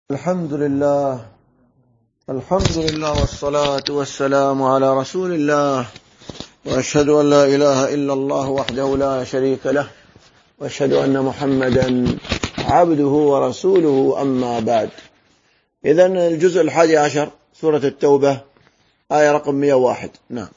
الحمد لله والصلاة والسلام على رسول الله، وأشهد أن لا إله إلا الله وحده لا شريك له، وأشهد أن محمدا عبده ورسوله، أما بعد. إذن الجزء 11 سورة التوبة، آية رقم 101. نعم.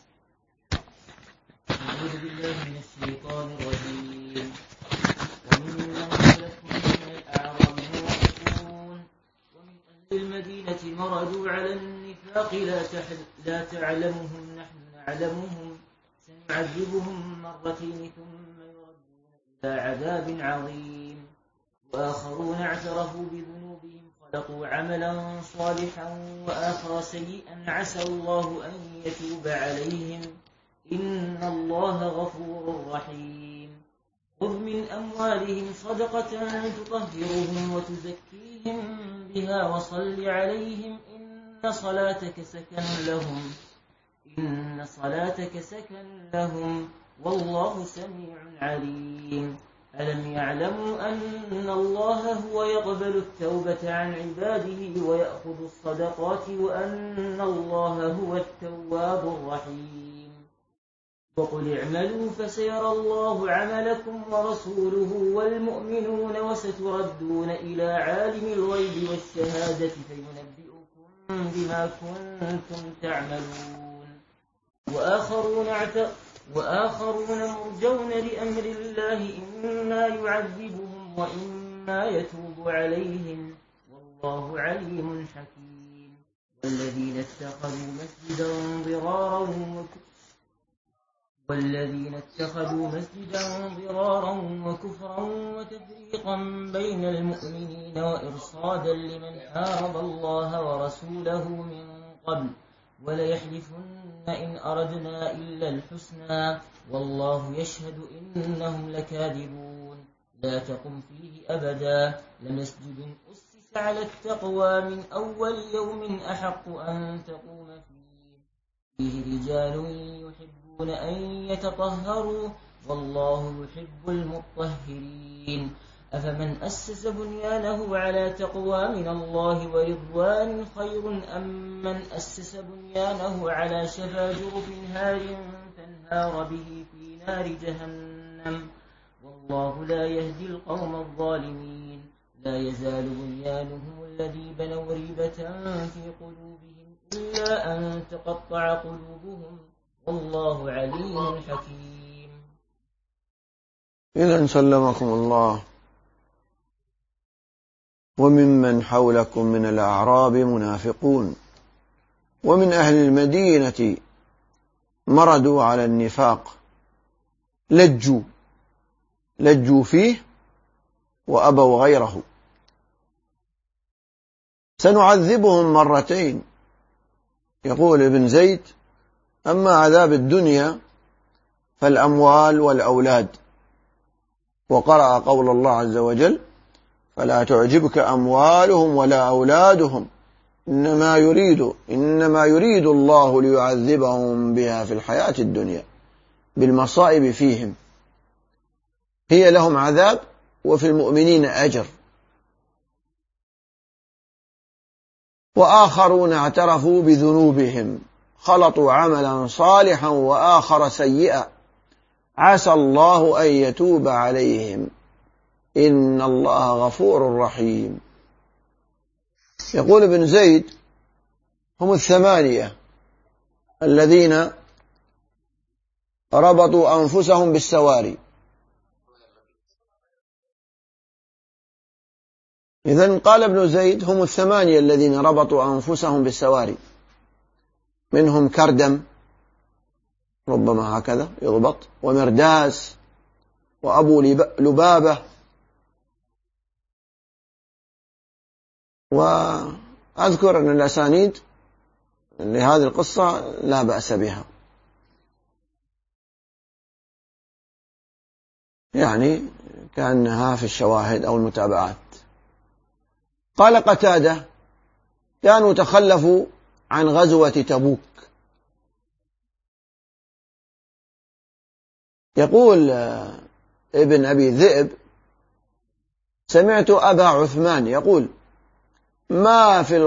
أعوذ بالله من الشيطان الرجيم. وممن خلقكم من الأعراب منافقون ومن أهل المدينة مردوا على النفاق لا تعلمهم نحن نعلمهم سنعذبهم مرتين ثم يردون إلى عذاب عظيم. وآخرون اعترفوا بذنوبهم خلقوا عملا صالحا وآخر سيئا عسى الله أن يتوب عليهم إن الله غفور رحيم. خذ من أموالهم صدقة تطهرهم وتزكيهم بها وصل عليهم إن صلاتك سكن لهم والله سميع عليم. ألم يعلموا أن الله هو يقبل التوبة عن عباده ويأخذ الصدقات وأن الله هو التواب الرحيم. وقل اعملوا فسيرى الله عملكم ورسوله والمؤمنون وستردون إلى عالم الغيب والشهادة فينبئكم بما كنتم تعملون. وآخرون مرجون لأمر الله إما يعذبهم وإما يتوب عليهم والله عليم حكيم. والذين اتخذوا مسجدا ضرارا وكفرا وتفريقا بين المؤمنين وإرصادا لمن حارب الله ورسوله من قبل وليحلفن إن أردنا إلا الحسنى والله يشهد إنهم لكاذبون. لا تقم فيه أبدا لمسجد أسس على التقوى من أول يوم أحق أن تقوم فيه رجال يحبون أن يتطهروا والله يحب المطهرين. أفمن أسس بنيانه على تقوى من الله ورضوان خير أم من أسس بنيانه على شفا جرف هار فانهار به في نار جهنم والله لا يهدي القوم الظالمين. لا يزال بنيانهم الذي بنوا ريبة في قلوبهم إلا أن تقطع قلوبهم والله عليم حكيم. إذن سلمكم الله. وممن حولكم من الأعراب منافقون ومن أهل المدينة مردوا على النفاق لجوا فيه وأبوا غيره سنعذبهم مرتين. يقول ابن زيد: أما عذاب الدنيا فالأموال والأولاد. وقرأ قول الله عز وجل: فلا تعجبك أموالهم ولا أولادهم إنما يريد الله ليعذبهم بها في الحياة الدنيا بالمصائب فيهم. هي لهم عذاب وفي المؤمنين أجر. وآخرون اعترفوا بذنوبهم خلطوا عملا صالحا وآخر سيئا عسى الله أن يتوب عليهم إن الله غفور رحيم. يقول ابن زيد: هم 8 الذين ربطوا أنفسهم بالسواري. إذن قال ابن زيد: هم 8 الذين ربطوا أنفسهم بالسواري، منهم كردم ربما هكذا يضبط، ومرداس، وأبو لبابة. وأذكر أن الأسانيد لهذه القصة لا بأس بها، يعني كأنها في الشواهد أو المتابعات. قال قتادة: كانوا تخلفوا عن غزوة تبوك. يقول ابن أبي ذئب: سمعت أبا عثمان يقول: ما في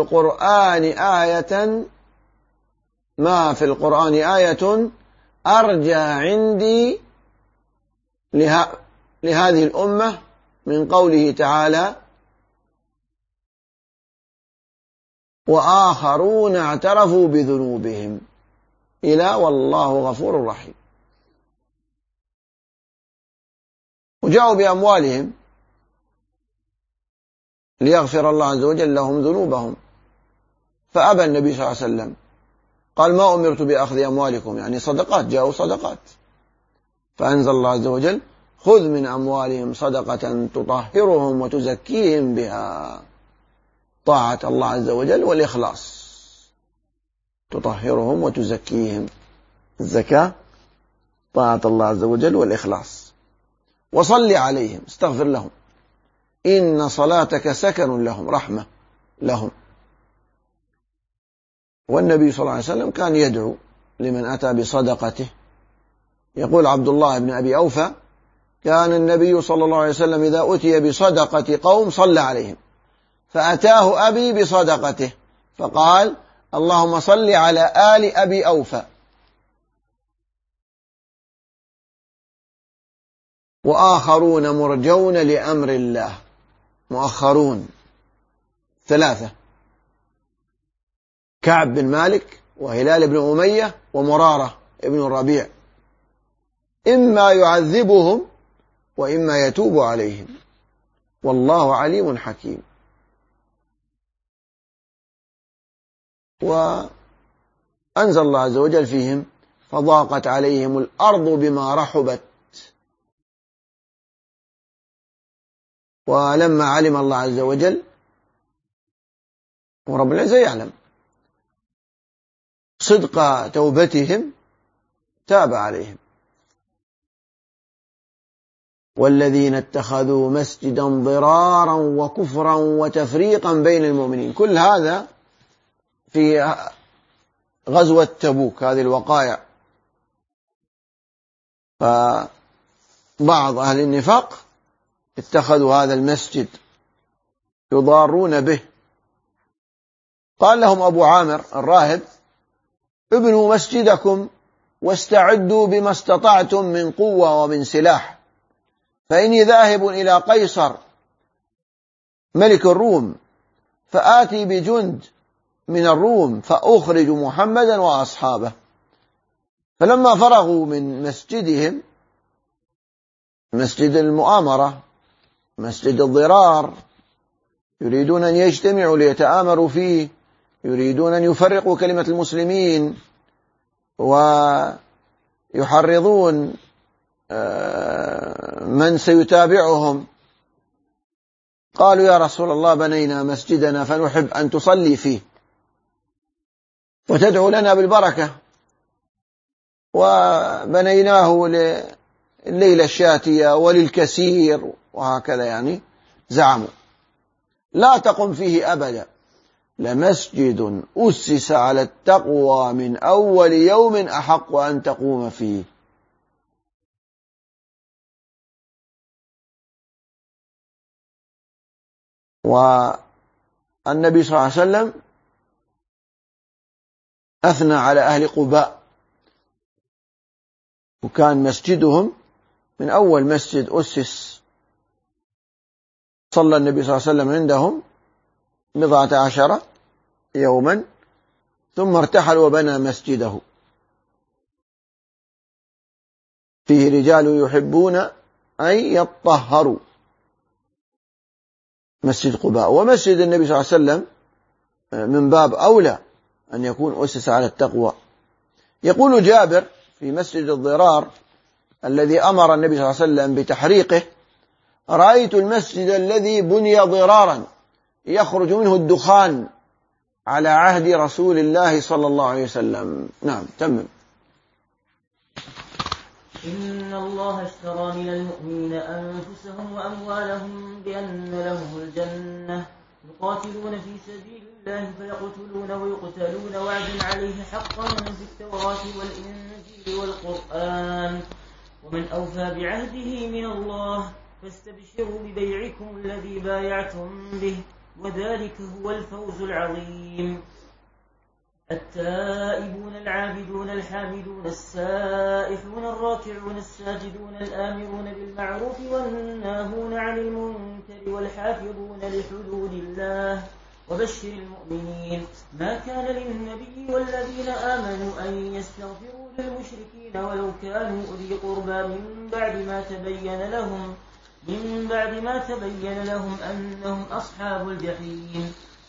القرآن آية أرجى عندي لهذه الأمة من قوله تعالى: وآخرون اعترفوا بذنوبهم، إلى والله غفور رحيم. وجاءوا بأموالهم ليغفر الله عز وجل لهم ذنوبهم، فأبى النبي صلى الله عليه وسلم، قال: ما أمرت بأخذ أموالكم، يعني صدقات، جاءوا صدقات. فأنزل الله عز وجل: خذ من أموالهم صدقة تطهرهم وتزكيهم بها. طاعة الله عز وجل والإخلاص تطهرهم وتزكيهم. الزكاة طاعة الله عز وجل والإخلاص. وصل عليهم، استغفر لهم، إن صلاتك سكن لهم، رحمة لهم. والنبي صلى الله عليه وسلم كان يدعو لمن أتى بصدقته. يقول عبد الله بن أبي أوفى: كان النبي صلى الله عليه وسلم إذا أتي بصدقة قوم صلى عليهم، فأتاه أبي بصدقته فقال: اللهم صل على آل أبي أوفى. وآخرون مرجون لأمر الله، مؤخرون 3: كعب بن مالك، وهلال بن أمية، ومرارة بن الربيع، إما يعذبهم وإما يتوب عليهم، والله عليم حكيم. وأنزل الله عز وجل فيهم: فضاقت عليهم الأرض بما رحبت. ولما علم الله عز وجل، ورب العزة يعلم صدق توبتهم، تاب عليهم. والذين اتخذوا مسجدا ضرارا وكفرا وتفريقا بين المؤمنين. كل هذا في غزوة تبوك، هذه الوقائع. فبعض أهل النفاق اتخذوا هذا المسجد يضارون به. قال لهم أبو عامر الراهب: ابنوا مسجدكم واستعدوا بما استطعتم من قوة ومن سلاح، فإني ذاهب إلى قيصر ملك الروم، فآتي بجند من الروم فأخرج محمدا وأصحابه. فلما فرغوا من مسجدهم، مسجد المؤامرة، مسجد الضرار، يريدون أن يجتمعوا ليتآمروا فيه، يريدون أن يفرقوا كلمة المسلمين ويحرضون من سيتابعهم. قالوا: يا رسول الله، بنينا مسجدنا فنحب أن تصلي فيه وتدعو لنا بالبركة، وبنيناه لليلة الشاتية وللكثير، وهكذا يعني زعموا. لا تقم فيه أبدا، لمسجد أسس على التقوى من أول يوم أحق أن تقوم فيه. والنبي صلى الله عليه وسلم أثنى على أهل قباء، وكان مسجدهم من أول مسجد أسس. صلى النبي صلى الله عليه وسلم عندهم 12 يوما، ثم ارتحل وبنى مسجده. فيه رجال يحبون أن يطهروا، مسجد قباء. ومسجد النبي صلى الله عليه وسلم من باب أولى أن يكون أسس على التقوى. يقول جابر في مسجد الضرار الذي أمر النبي صلى الله عليه وسلم بتحريقه: رأيت المسجد الذي بني ضرارا يخرج منه الدخان على عهد رسول الله صلى الله عليه وسلم. نعم، تمم. إن الله اشترى من المؤمنين أنفسهم وأموالهم بأن لهم الجنة يقاتلون في سبيل الله فيقتلون ويقتلون، وعدا عليه حقا في التوراة والإنجيل والقرآن، ومن أوفى بعهده من الله، فاستبشروا ببيعكم الذي بايعتم به، وذلك هو الفوز العظيم. التائبون العابدون الحامدون السائحون الراكعون الساجدون الآمرون بالمعروف والناهون عن المنكر والحافظون لحدود الله وبشر المؤمنين. ما كان للنبي والذين آمنوا أن يستغفروا للمشركين ولو كانوا أولي قربى من بعد ما تبين لهم أنهم أصحاب الجحيم.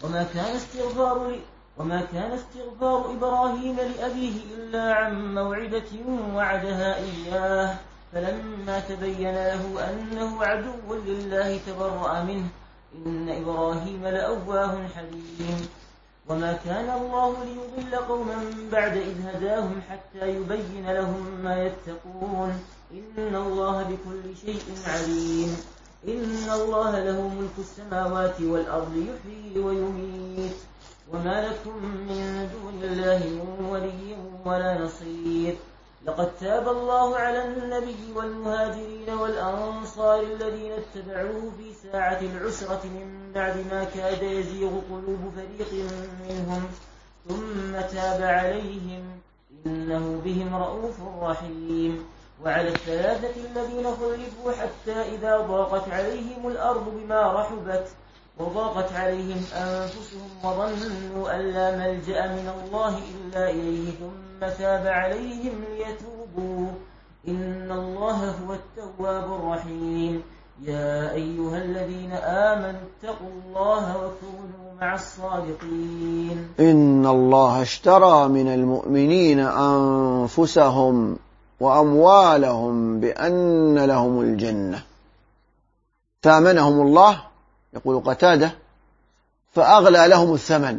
وما كان استغفار إبراهيم لأبيه إلا عن موعدة وعدها إياه، فلما تبين له أنه عدو لله تبرأ منه، إن إبراهيم لأواه حليم. وما كان الله ليضل قوما بعد إذ هداهم حتى يبين لهم ما يتقون، إن الله بكل شيء عليم. إن الله له ملك السماوات والأرض يحيي ويميت، وما لكم من دون الله من ولي ولا نصير. لقد تاب الله على النبي والمهاجرين والأنصار الذين اتبعوه في ساعة العسرة من بعد ما كاد يزيغ قلوب فريق منهم، ثم تاب عليهم إنه بهم رؤوف رحيم. وعلى الثلاثة الذين خلفوا حتى إذا ضاقت عليهم الأرض بما رحبت وضاقت عليهم أنفسهم وظنوا أن لا ملجأ من الله إلا إليه ثم تاب عليهم ليتوبوا، إن الله هو التواب الرحيم. يا أيها الذين آمنوا اتقوا الله وكونوا مع الصادقين. إن الله اشترى من المؤمنين أنفسهم وأموالهم بأن لهم الجنة، فآمنهم الله يقول قتادة فأغلى لهم الثمن.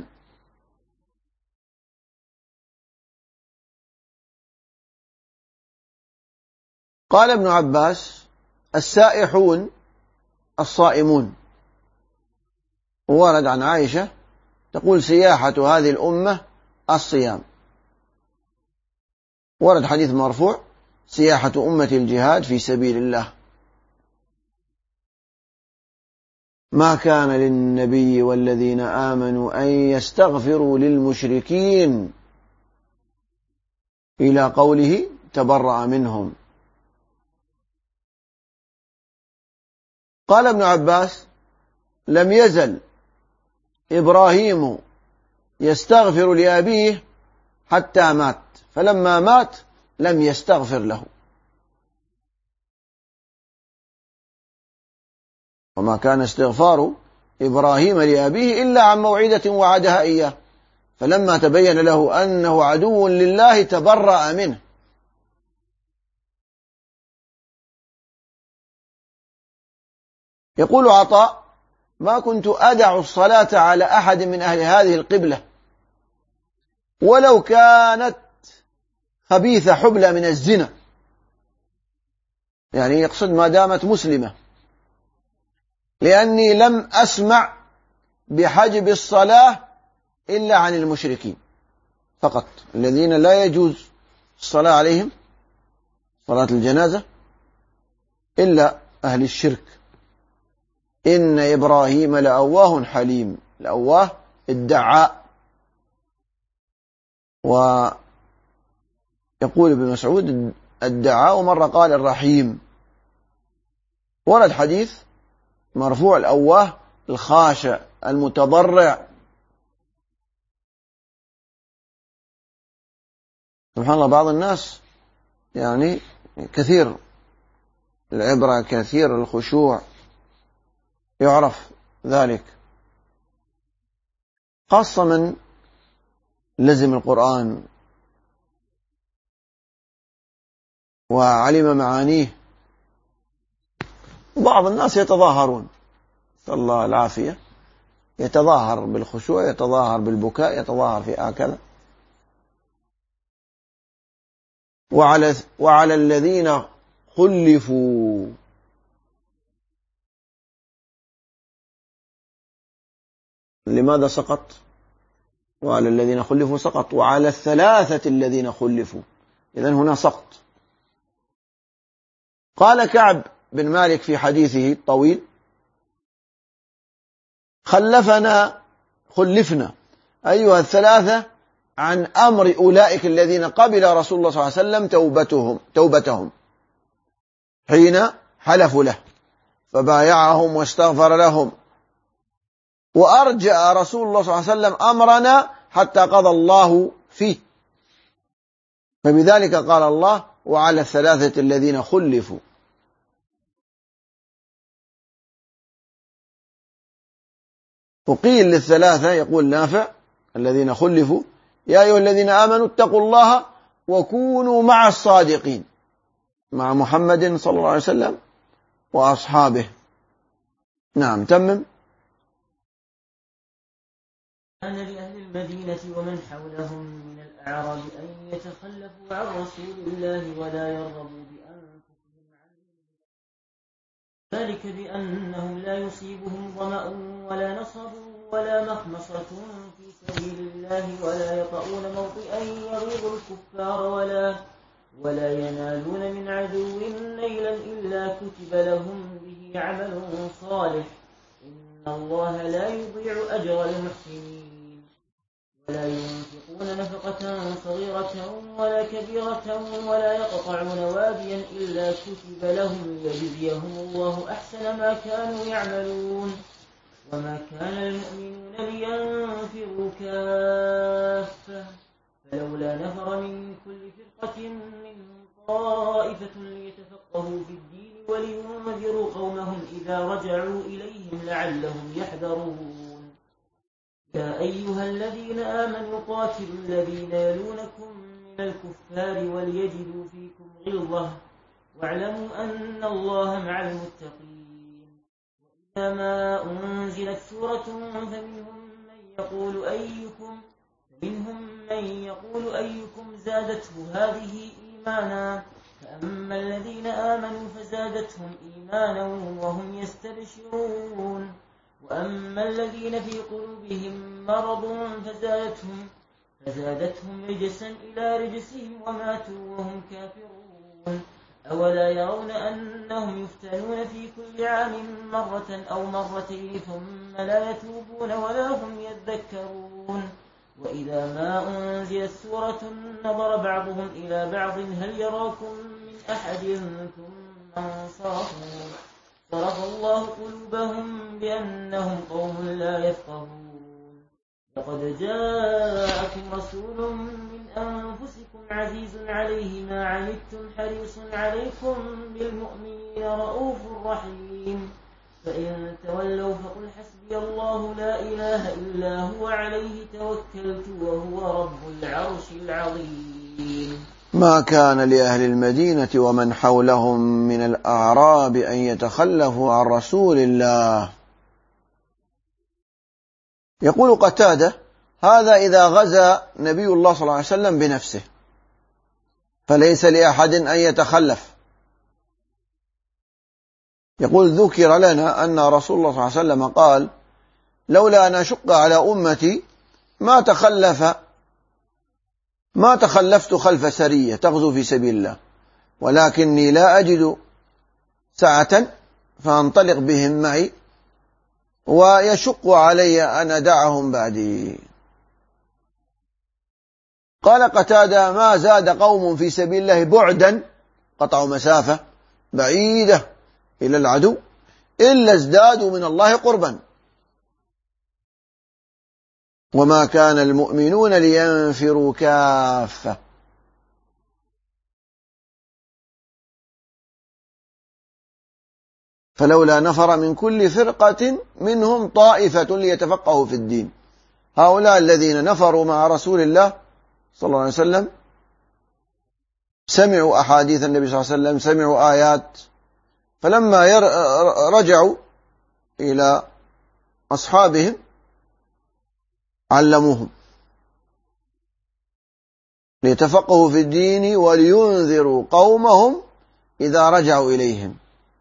قال ابن عباس السائحون الصائمون، ورد عن عائشة تقول سياحة هذه الأمة الصيام. ورد حديث مرفوع سياحة أمة الجهاد في سبيل الله. ما كان للنبي والذين آمنوا أن يستغفروا للمشركين إلى قوله تبرأ منهم. قال ابن عباس لم يزل إبراهيم يستغفر لأبيه حتى مات، فلما مات لم يستغفر له. وما كان استغفار إبراهيم لأبيه إلا عن موعدة وعدها إياه، فلما تبين له أنه عدو لله تبرأ منه. يقول عطاء ما كنت أدع الصلاة على أحد من أهل هذه القبلة ولو كانت خبيثة حبلى من الزنا، يعني يقصد ما دامت مسلمة، لأني لم أسمع بحجب الصلاة إلا عن المشركين فقط، الذين لا يجوز الصلاة عليهم صلاة الجنازة إلا أهل الشرك. إن إبراهيم لأواه حليم، الأواه الدعاء. ويقول ابن مسعود الدعاء، مرة قال الرحيم. ورد حديث مرفوع الأواه الخاشع المتضرع. سبحان الله، بعض الناس يعني كثير العبرة كثير الخشوع، يعرف ذلك، خاصة من لزم القرآن وعلم معانيه. بعض الناس يتظاهرون، نسأل الله العافية، يتظاهر بالخشوع، يتظاهر بالبكاء، يتظاهر في هكذا. وعلى الذين خلفوا، لماذا سقط؟ وعلى الذين خلفوا سقط، وعلى الثلاثة الذين خلفوا، إذن هنا سقط. قال كعب بن مالك في حديثه الطويل خلفنا أيها الثلاثة عن أمر أولئك الذين قبل رسول الله صلى الله عليه وسلم توبتهم حين حلفوا له فبايعهم واستغفر لهم، وأرجأ رسول الله صلى الله عليه وسلم أمرنا حتى قضى الله فيه، فبذلك قال الله وعلى الثلاثة الذين خلفوا. وقيل للثلاثة، يقول نافع الذين خلفوا يا أيها الذين آمنوا اتقوا الله وكونوا مع الصادقين، مع محمد صلى الله عليه وسلم وأصحابه. نعم تمم. كان لأهل المدينة ومن حولهم من الأعراب أن يتخلفوا عن رسول الله ولا يرغبوا بأنفسهم عنه، ذلك بأنهم لا يصيبهم ظمأ ولا نصب ولا مخمصة في سبيل الله ولا يطؤون موطئا يغيظ الكفار ولا ينالون من عدو نيلا إلا كتب لهم به عمل صالح، إن الله لا يضيع أجر المحسنين. ولا ينفقون نفقة صغيرة ولا كبيرة ولا يقطعون واديا إلا كتب لهم ليجزيهم الله أحسن ما كانوا يعملون. وما كان المؤمنون لينفروا كافة فلولا نفر من كل فرقة منهم طائفة ليتفقهوا في الدين ولينذروا قومهم إذا رجعوا إليهم لعلهم يحذرون. يا أيها الذين آمنوا قاتلوا الذين يلونكم من الكفار وليجدوا فيكم غلظة واعلموا أن الله مع المتقين. وإذا ما أنزلت سورة فمنهم من يقول أيكم زادته هذه إيمانا، فأما الذين آمنوا فزادتهم إيمانا وهم يستبشرون، وأما الذين في قلوبهم مرض فزادتهم رجسا إلى رجسهم وماتوا وهم كافرون. أولا يرون أنهم يفتنون في كل عام مرة أو مرتين ثم لا يتوبون ولا هم يذكرون. وإذا ما أنزلت سورة نظر بعضهم إلى بعض هل يراكم من أحد ثم انصرفوا، صرف الله قلوبهم بأنهم قوم لا يفقهون. لقد جاءكم رسول من أنفسكم عزيز عليه ما عنتم حريص عليكم بالمؤمنين رؤوف رحيم، فإن تولوا فقل حسبي الله لا إله إلا هو عليه توكلت وهو رب العرش العظيم. ما كان لأهل المدينة ومن حولهم من الأعراب أن يتخلفوا عن رسول الله. يقول قتادة هذا إذا غزا نبي الله صلى الله عليه وسلم بنفسه فليس لأحد أن يتخلف. يقول ذكر لنا أن رسول الله صلى الله عليه وسلم قال لولا أن أشق على أمتي ما تخلفت خلف سرية تغزو في سبيل الله، ولكني لا أجد سعة فأنطلق بهم معي ويشق علي أن أدعهم بعدي. قال قتادة ما زاد قوم في سبيل الله بعدا، قطعوا مسافة بعيدة إلى العدو، إلا ازدادوا من الله قربا. وما كان المؤمنون لينفروا كافة. فلولا نفر من كل فرقة منهم طائفة ليتفقهوا في الدين. هؤلاء الذين نفروا مع رسول الله صلى الله عليه وسلم سمعوا أحاديث النبي صلى الله عليه وسلم، سمعوا آيات، فلما رجعوا إلى أصحابهم علموهم ليتفقهوا في الدين ولينذروا قومهم إذا رجعوا إليهم.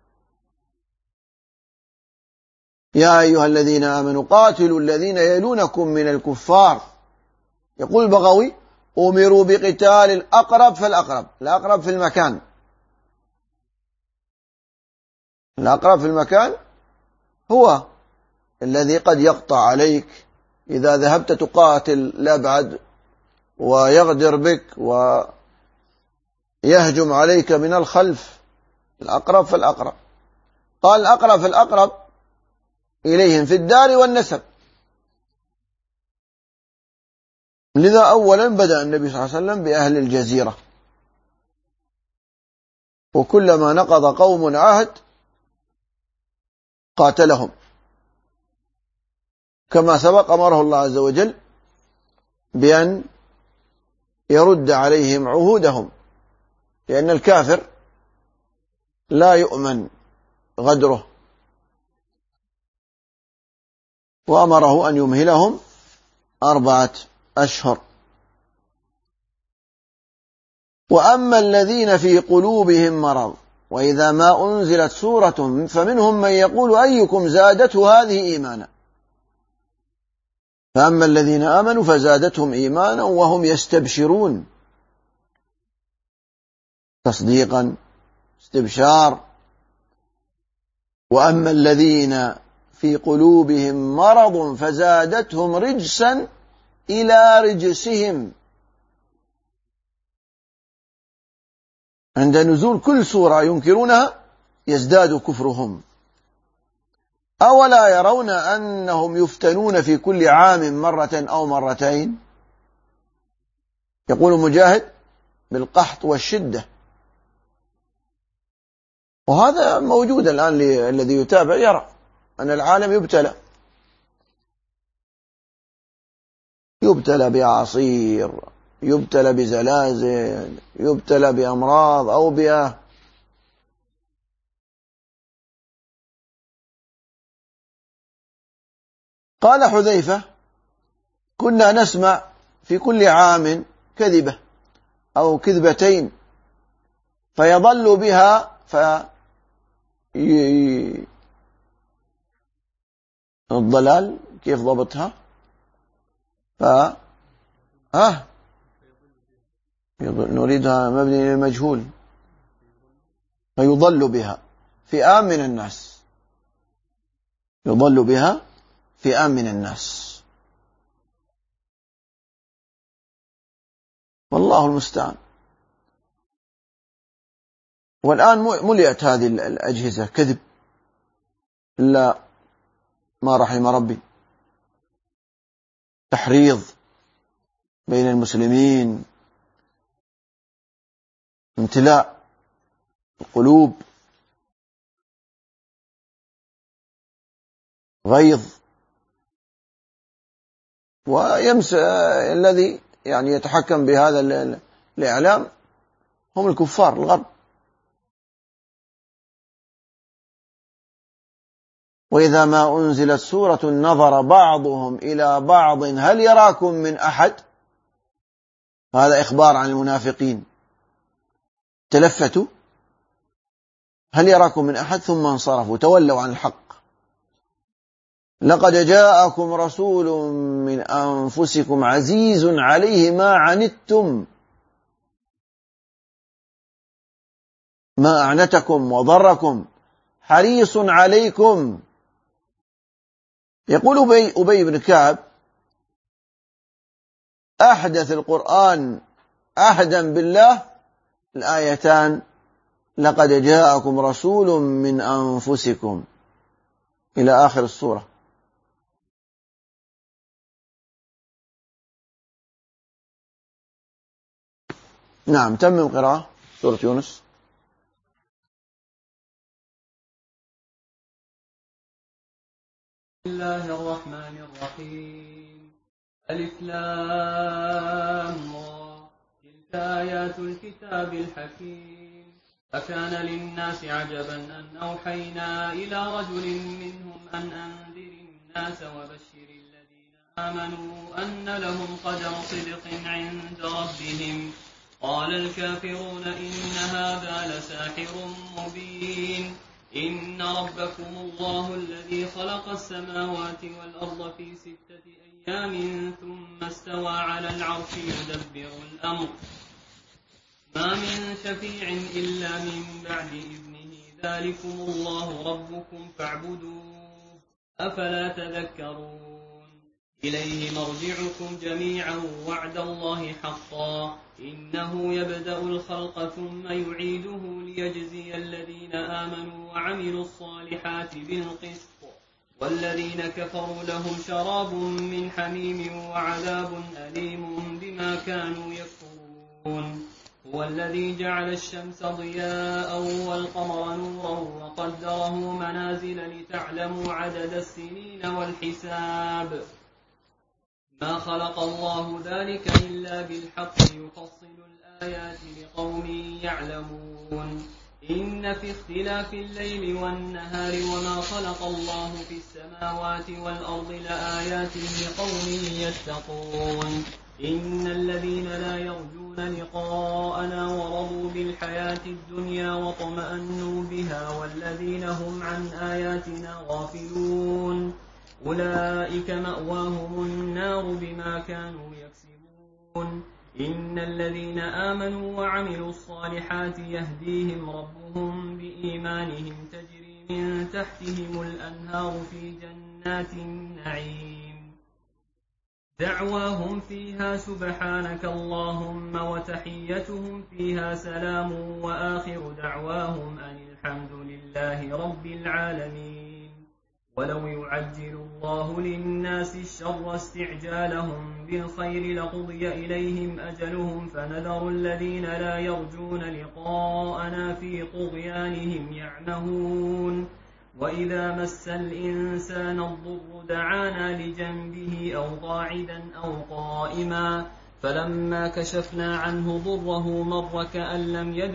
يا أيها الذين آمنوا قاتلوا الذين يلونكم من الكفار. يقول البغوي أمروا بقتال الأقرب فالأقرب، الأقرب في المكان، الأقرب في المكان هو الذي قد يقطع عليك إذا ذهبت تقاتل الأبعد ويغدر بك ويهجم عليك من الخلف، الأقرب فالأقرب. قال الأقرب فالأقرب إليهم في الدار والنسب. لذا أولا بدأ النبي صلى الله عليه وسلم بأهل الجزيرة، وكلما نقض قوم عهد قاتلهم، كما سبق أمره الله عز وجل بأن يرد عليهم عهودهم، لأن الكافر لا يؤمن غدره، وأمره أن يمهلهم 4 أشهر. وأما الذين في قلوبهم مرض وإذا ما أنزلت سورة فمنهم من يقول أيكم زادته هذه إيمانا، فأما الذين آمنوا فزادتهم إيمانا وهم يستبشرون، تصديقا استبشار. وأما الذين في قلوبهم مرض فزادتهم رجسا إلى رجسهم، عند نزول كل سورة ينكرونها يزداد كفرهم. أولا يرون أنهم يفتنون في كل عام مرة أو مرتين؟ يقول مجاهد بالقحط والشدة، وهذا موجود الآن. الذي يتابع يرى أن العالم يبتلى بأعاصير، يبتلى بزلازل، يبتلى بأمراض أوبئة. قال حذيفة كنا نسمع في كل عام كذبة أو كذبتين فيضل بها الضلال كيف ضبطها؟ نريدها مبني للمجهول. فيضل بها فئام من الناس، يضل بها فئام من الناس، والله المستعان. والآن ملئت هذه الأجهزة كذب إلا ما رحم ربي، تحريض بين المسلمين، امتلاء القلوب، غيظ. ويمس الذي يعني يتحكم بهذا الإعلام هم الكفار الغرب. وإذا ما أنزلت سورة نظر بعضهم إلى بعض هل يراكم من أحد، هذا إخبار عن المنافقين، تلفتوا هل يراكم من أحد ثم انصرفوا تولوا عن الحق. لقد جاءكم رسول من أنفسكم عزيز عليه ما عنتم ما أعنتكم وضركم حريص عليكم. يقول أبي بن كعب أحدث القرآن عهدا بالله الآيتان لقد جاءكم رسول من أنفسكم إلى آخر السورة. نعم، تمم قراءة سورة يونس. بسم الله الرحمن الرحيم. ألف لام را، تلك آيات الكتاب الحكيم. أكان للناس عجبا أن أوحينا إلى رجل منهم أن أنذر الناس وبشر الذين آمنوا أن لهم قدم صدق عند ربهم. قال الكافرون إن هذا لساحر مبين. إن ربكم الله الذي خلق السماوات والأرض في 6 أيام ثم استوى على العرش يدبر الأمر ما من شفيع إلا من بعد إذنه ذلكم الله ربكم فاعبدوه أفلا تذكرون إليه مرجعكم جميعا وعد الله حقا إنه يبدأ الخلق ثم يعيده ليجزي الذين آمنوا وعملوا الصالحات بالقسط والذين كفروا لهم شراب من حميم وعذاب أليم بما كانوا يكفرون هو الذي جعل الشمس ضياء والقمر نورا وقدره منازل لتعلموا عدد السنين والحساب ما خلق الله ذلك إلا بالحق يفصل الآيات لقوم يعلمون إن في اختلاف الليل والنهار وما خلق الله في السماوات والأرض لآيات لقوم يتقون إن الذين لا يرجون لقاءنا ورضوا بالحياة الدنيا واطمأنوا بها والذين هم عن آياتنا غافلون أولئك مأواهم النار بما كانوا يكسبون إن الذين آمنوا وعملوا الصالحات يهديهم ربهم بإيمانهم تجري من تحتهم الأنهار في جنات النعيم دعواهم فيها سبحانك اللهم وتحيتهم فيها سلام وآخر دعواهم أن الحمد لله رب العالمين ولو يعجل الله للناس الشر استعجالهم بالخير لقضي إليهم أجلهم فنذر الذين لا يرجون لقاءنا في طغيانهم يعمهون وإذا مس الإنسان الضر دعانا لجنبه أو قاعدا أو قائما فلما كشفنا عنه ضره مر كأن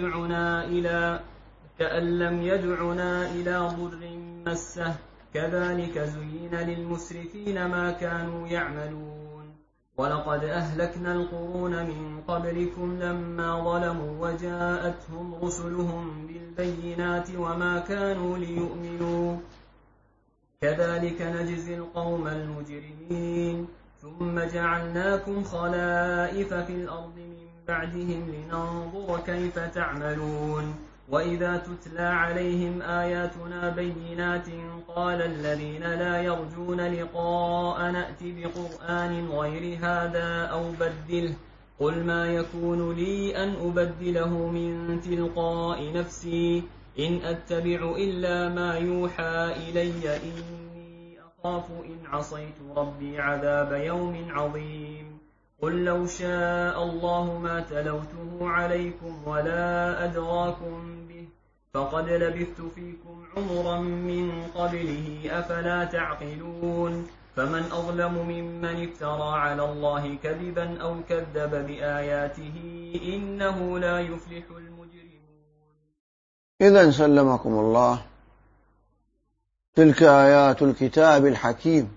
لم يدعنا إلى ضر مسه كذلك زين للمسرفين ما كانوا يعملون ولقد أهلكنا القرون من قبلكم لما ظلموا وجاءتهم رسلهم بالبينات وما كانوا ليؤمنوا كذلك نجزي القوم المجرمين ثم جعلناكم خلائف في الأرض من بعدهم لننظر كيف تعملون وإذا تتلى عليهم آياتنا بينات قال الذين لا يرجون لقاء نأت بقرآن غير هذا أو بدله قل ما يكون لي أن أبدله من تلقاء نفسي إن أتبع إلا ما يوحى إلي إني أخاف إن عصيت ربي عذاب يوم عظيم قل لو شاء الله ما تلوته عليكم ولا أدراكم به فقد لبثت فيكم عمرا من قبله أفلا تعقلون فمن أظلم ممن افترى على الله كذبا أو كذب بآياته إنه لا يفلح المجرمون. إذن سلمكم الله تلك آيات الكتاب الحكيم.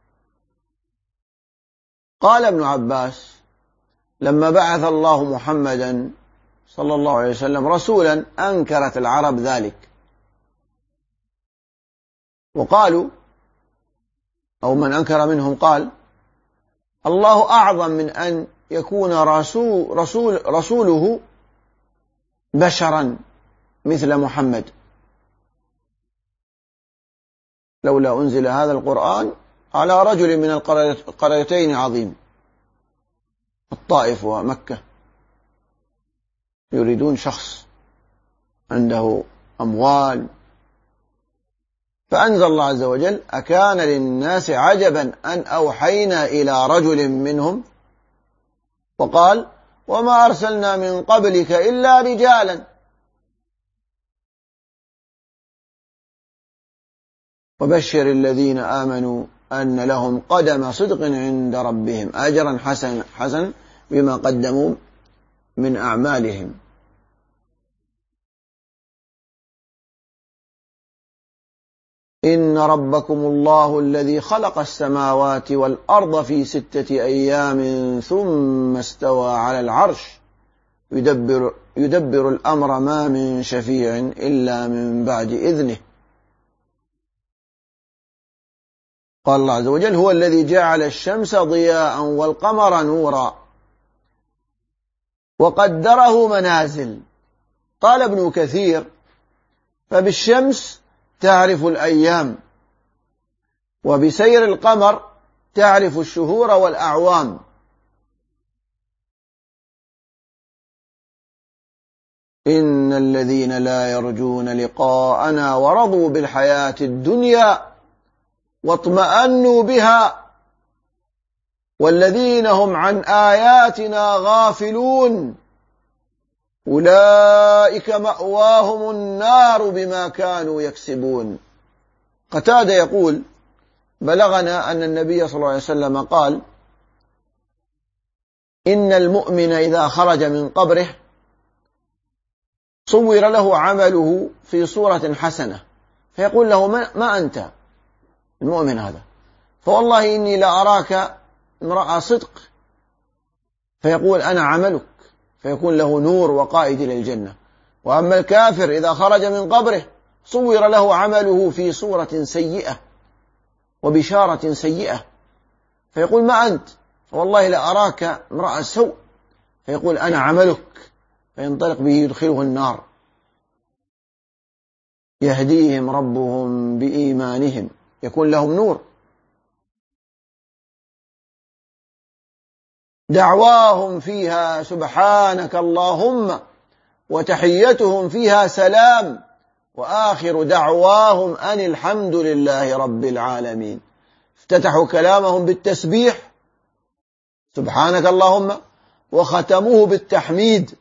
قال ابن عباس لما بعث الله محمدا صلى الله عليه وسلم رسولا أنكرت العرب ذلك وقالوا أو من منهم قال الله أعظم من أن يكون رسوله بشرا مثل محمد لولا أنزل هذا القرآن على رجل من القريتين عظيم الطائف ومكة يريدون شخص عنده أموال فأنزل الله عز وجل أكان للناس عجبا أن أوحينا إلى رجل منهم وقال وما أرسلنا من قبلك إلا رجالا وبشر الذين آمنوا أن لهم قدم صدق عند ربهم أجرا حسنا بما قدموا من أعمالهم. إن ربكم الله الذي خلق السماوات والأرض في 6 أيام ثم استوى على العرش يدبر الأمر ما من شفيع إلا من بعد إذنه. قال الله عز وجل هو الذي جعل الشمس ضياء والقمر نورا وقدره منازل. قال ابن كثير فبالشمس تعرف الأيام وبسير القمر تعرف الشهور والأعوام. إن الذين لا يرجون لقاءنا ورضوا بالحياة الدنيا واطمأنوا بها والذين هم عن آياتنا غافلون أولئك مأواهم النار بما كانوا يكسبون. قتادة يقول: بلغنا أن النبي صلى الله عليه وسلم قال: إن المؤمن إذا خرج من قبره صور له عمله في صورة حسنة، فيقول له: ما أنت المؤمن هذا؟ فوالله إني لأراك امرأة صدق. فيقول: أنا عملك، فيكون له نور وقائد إلى الجنة. وأما الكافر إذا خرج من قبره صور له عمله في صورة سيئة وبشارة سيئة، فيقول: ما أنت؟ فوالله لأراك امرأة سوء. فيقول: أنا عملك، فينطلق به يدخله النار. يهديهم ربهم بإيمانهم، يكون لهم نور. دعواهم فيها سبحانك اللهم وتحيتهم فيها سلام وآخر دعواهم أن الحمد لله رب العالمين. افتتحوا كلامهم بالتسبيح سبحانك اللهم، وختموه بالتحميد.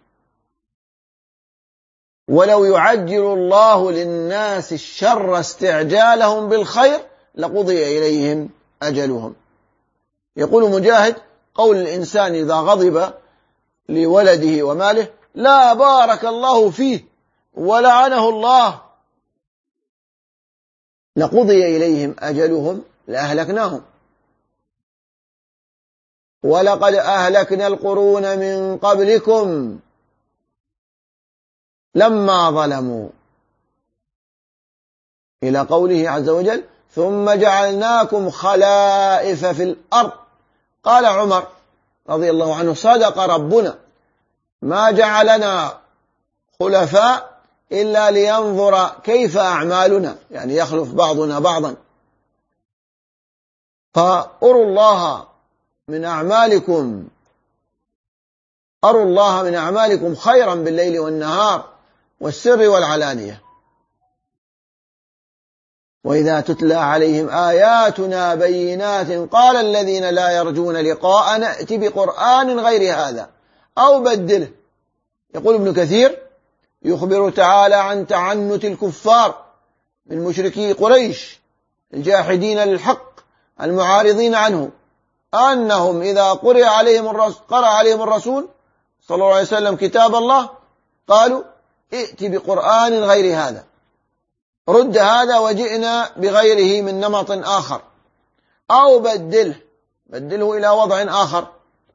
ولو يعجل الله للناس الشر استعجالهم بالخير لقضي إليهم أجلهم. يقول مجاهد: قول الإنسان إذا غضب لولده وماله: لا بارك الله فيه ولعنه الله، لقضي إليهم أجلهم لأهلكناهم. ولقد أهلكنا القرون من قبلكم لما ظلموا، إلى قوله عز وجل: ثم جعلناكم خلائف في الأرض. قال عمر رضي الله عنه: صدق ربنا، ما جعلنا خلفاء إلا لينظر كيف أعمالنا، يعني يخلف بعضنا بعضا. فأروا الله من أعمالكم، أروا الله من أعمالكم خيرا بالليل والنهار والسر والعلانية. وإذا تتلى عليهم آياتنا بينات قال الذين لا يرجون لقاءنا ائت بقرآن غير هذا أو بدله. يقول ابن كثير: يخبر تعالى عن تعنت الكفار من مشركي قريش الجاحدين للحق المعارضين عنه، أنهم إذا قرأ عليهم الرسول صلى الله عليه وسلم كتاب الله قالوا: ائت بقرآن غير هذا، رد هذا وجئنا بغيره من نمط آخر، أو بدله إلى وضع آخر.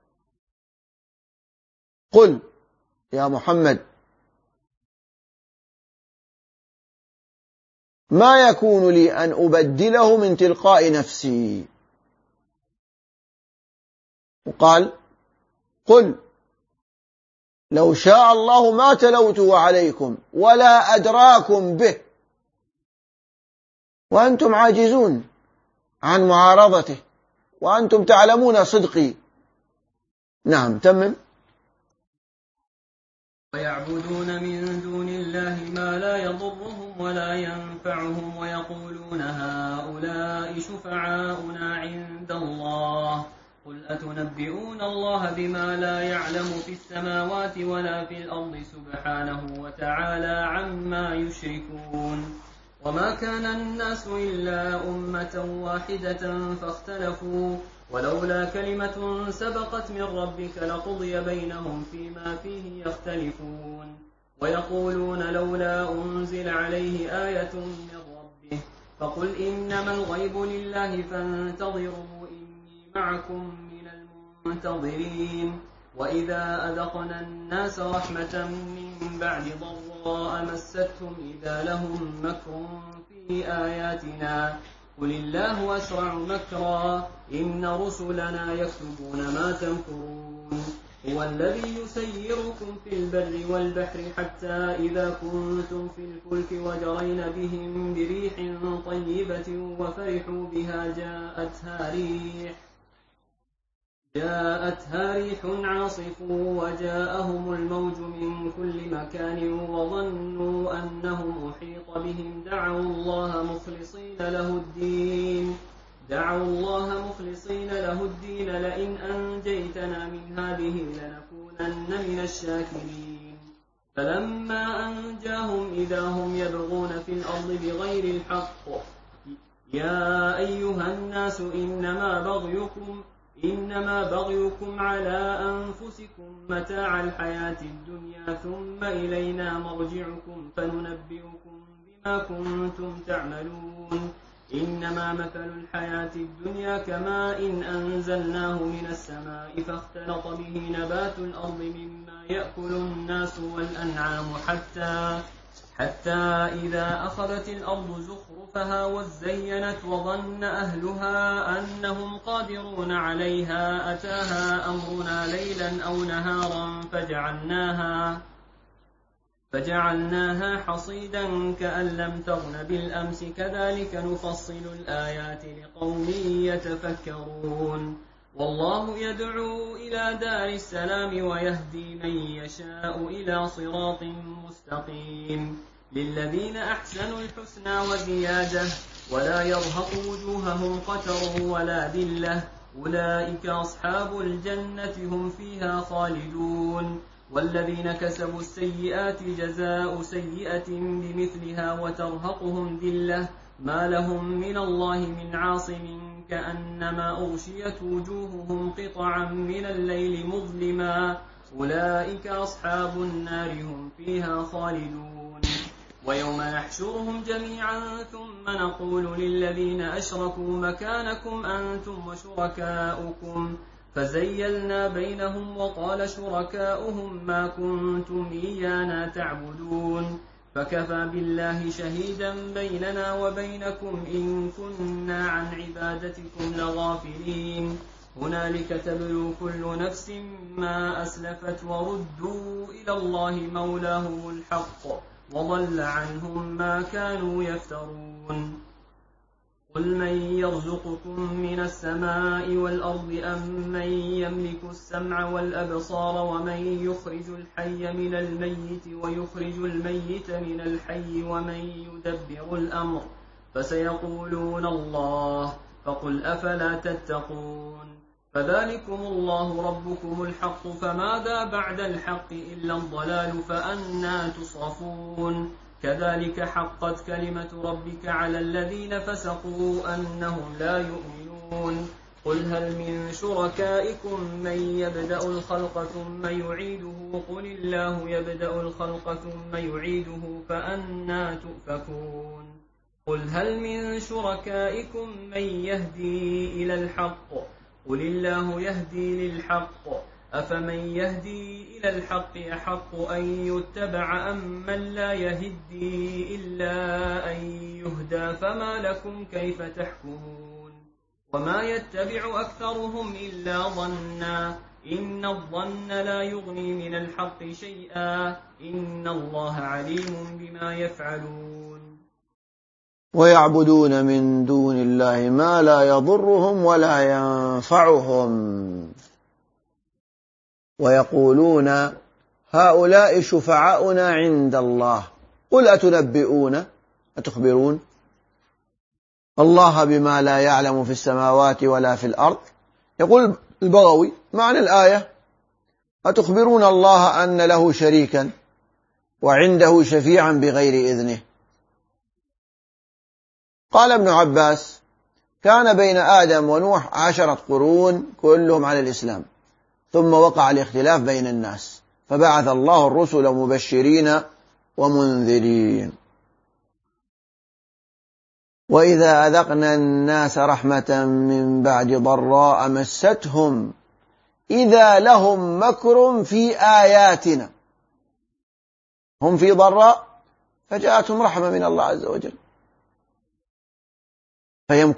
قل يا محمد: ما يكون لي أن أبدله من تلقاء نفسي. وقال: قل لو شاء الله ما تلوته عليكم ولا أدراكم به، وأنتم عاجزون عن معارضته وأنتم تعلمون صدقي. نعم، تمم. ويعبدون من دون الله ما لا يضرهم ولا ينفعهم ويقولون هؤلاء شفعاؤنا عند الله قل أتنبئون الله بما لا يعلم في السماوات ولا في الأرض سبحانه وتعالى عما يشركون. وما كان الناس إلا أمة واحدة فاختلفوا ولولا كلمة سبقت من ربك لقضي بينهم فيما فيه يختلفون. ويقولون لولا أنزل عليه آية من ربه فقل إنما الغيب لله فانتظروا إني معكم من المنتظرين. وإذا أذقنا الناس رحمة من بعد ضراء مستهم إذا لهم مكر في آياتنا قل الله أسرع مكرا إن رسلنا يكتبون ما تمكرون. هو الذي يسيركم في البر والبحر حتى إذا كنتم في الفلك وجرين بهم بريح طيبة وفرحوا بها جاءتها ريح عاصف وجاءهم الموج من كل مكان وظنوا أنهم أحيط بهم دعوا الله مخلصين له الدين لئن أنجيتنا من هذه لنكونن من الشاكرين. فلما أنجاهم إذا هم يبغون في الأرض بغير الحق يا أيها الناس إنما بغيكم على أنفسكم متاع الحياة الدنيا ثم إلينا مرجعكم فننبئكم بما كنتم تعملون. إنما مثل الحياة الدنيا كماء إن أنزلناه من السماء فاختلط به نبات الأرض مما يأكل الناس والأنعام حتى إذا أخذت الأرض زخرفها وزينت وظن أهلها أنهم قادرون عليها أتاها أمرنا ليلا أو نهارا فجعلناها حصيدا كأن لم تغن بالأمس كذلك نفصل الآيات لقوم يتفكرون. والله يدعو إلى دار السلام ويهدي من يشاء إلى صراط مستقيم. للذين أحسنوا الحسنى وزيادة ولا يرهق وجوههم قتر ولا ذلة أولئك أصحاب الجنة هم فيها خالدون. والذين كسبوا السيئات جزاء سيئة بمثلها وترهقهم ذلة ما لهم من الله من عاصم كأنما أغشيت وجوههم قطعا من الليل مظلما أولئك أصحاب النار هم فيها خالدون. ويوم نحشرهم جميعا ثم نقول للذين أشركوا مكانكم أنتم وشركاؤكم فزيلنا بينهم وقال شركاؤهم ما كنتم إيانا تعبدون فكفى بالله شهيدا بيننا وبينكم إن كنا عن عبادتكم لغافلين. هنالك تبلو كل نفس ما أسلفت وردوا إلى الله مولاهم الحق وضل عنهم ما كانوا يفترون. قل من يرزقكم من السماء والأرض أم من يملك السمع والأبصار ومن يخرج الحي من الميت ويخرج الميت من الحي ومن يدبر الأمر فسيقولون الله فقل أفلا تتقون. فذلكم الله ربكم الحق فماذا بعد الحق إلا الضلال فأنى تصرفون. كذلك حقت كلمة ربك على الذين فسقوا أنهم لا يؤمنون. قل هل من شركائكم من يبدأ الخلق ثم يعيده قل الله يبدأ الخلق ثم يعيده فأنى تؤفكون. قل هل من شركائكم من يهدي إلى الحق قل الله يهدي للحق أفمن يهدي إلى الحق أحق أن يتبع أم من لا يهدي إلا أن يهدى فما لكم كيف تحكمون. وما يتبع أكثرهم إلا ظنا إن الظن لا يغني من الحق شيئا إن الله عليم بما يفعلون. ويعبدون من دون الله ما لا يضرهم ولا ينفعهم ويقولون هؤلاء شفعاؤنا عند الله قل أتخبرون الله بما لا يعلم في السماوات ولا في الأرض. يقول البغوي معنى الآية أتخبرون الله أن له شريكا وعنده شفيعا بغير إذنه. قال ابن عباس كان بين آدم ونوح 10 قرون كلهم على الإسلام ثم وقع الاختلاف بين الناس فبعث الله الرسل مبشرين ومنذرين. وإذا أذقنا الناس رحمة من بعد ضراء مستهم إذا لهم مكر في آياتنا. هم في ضراء فجاءتهم رحمة من الله عز وجل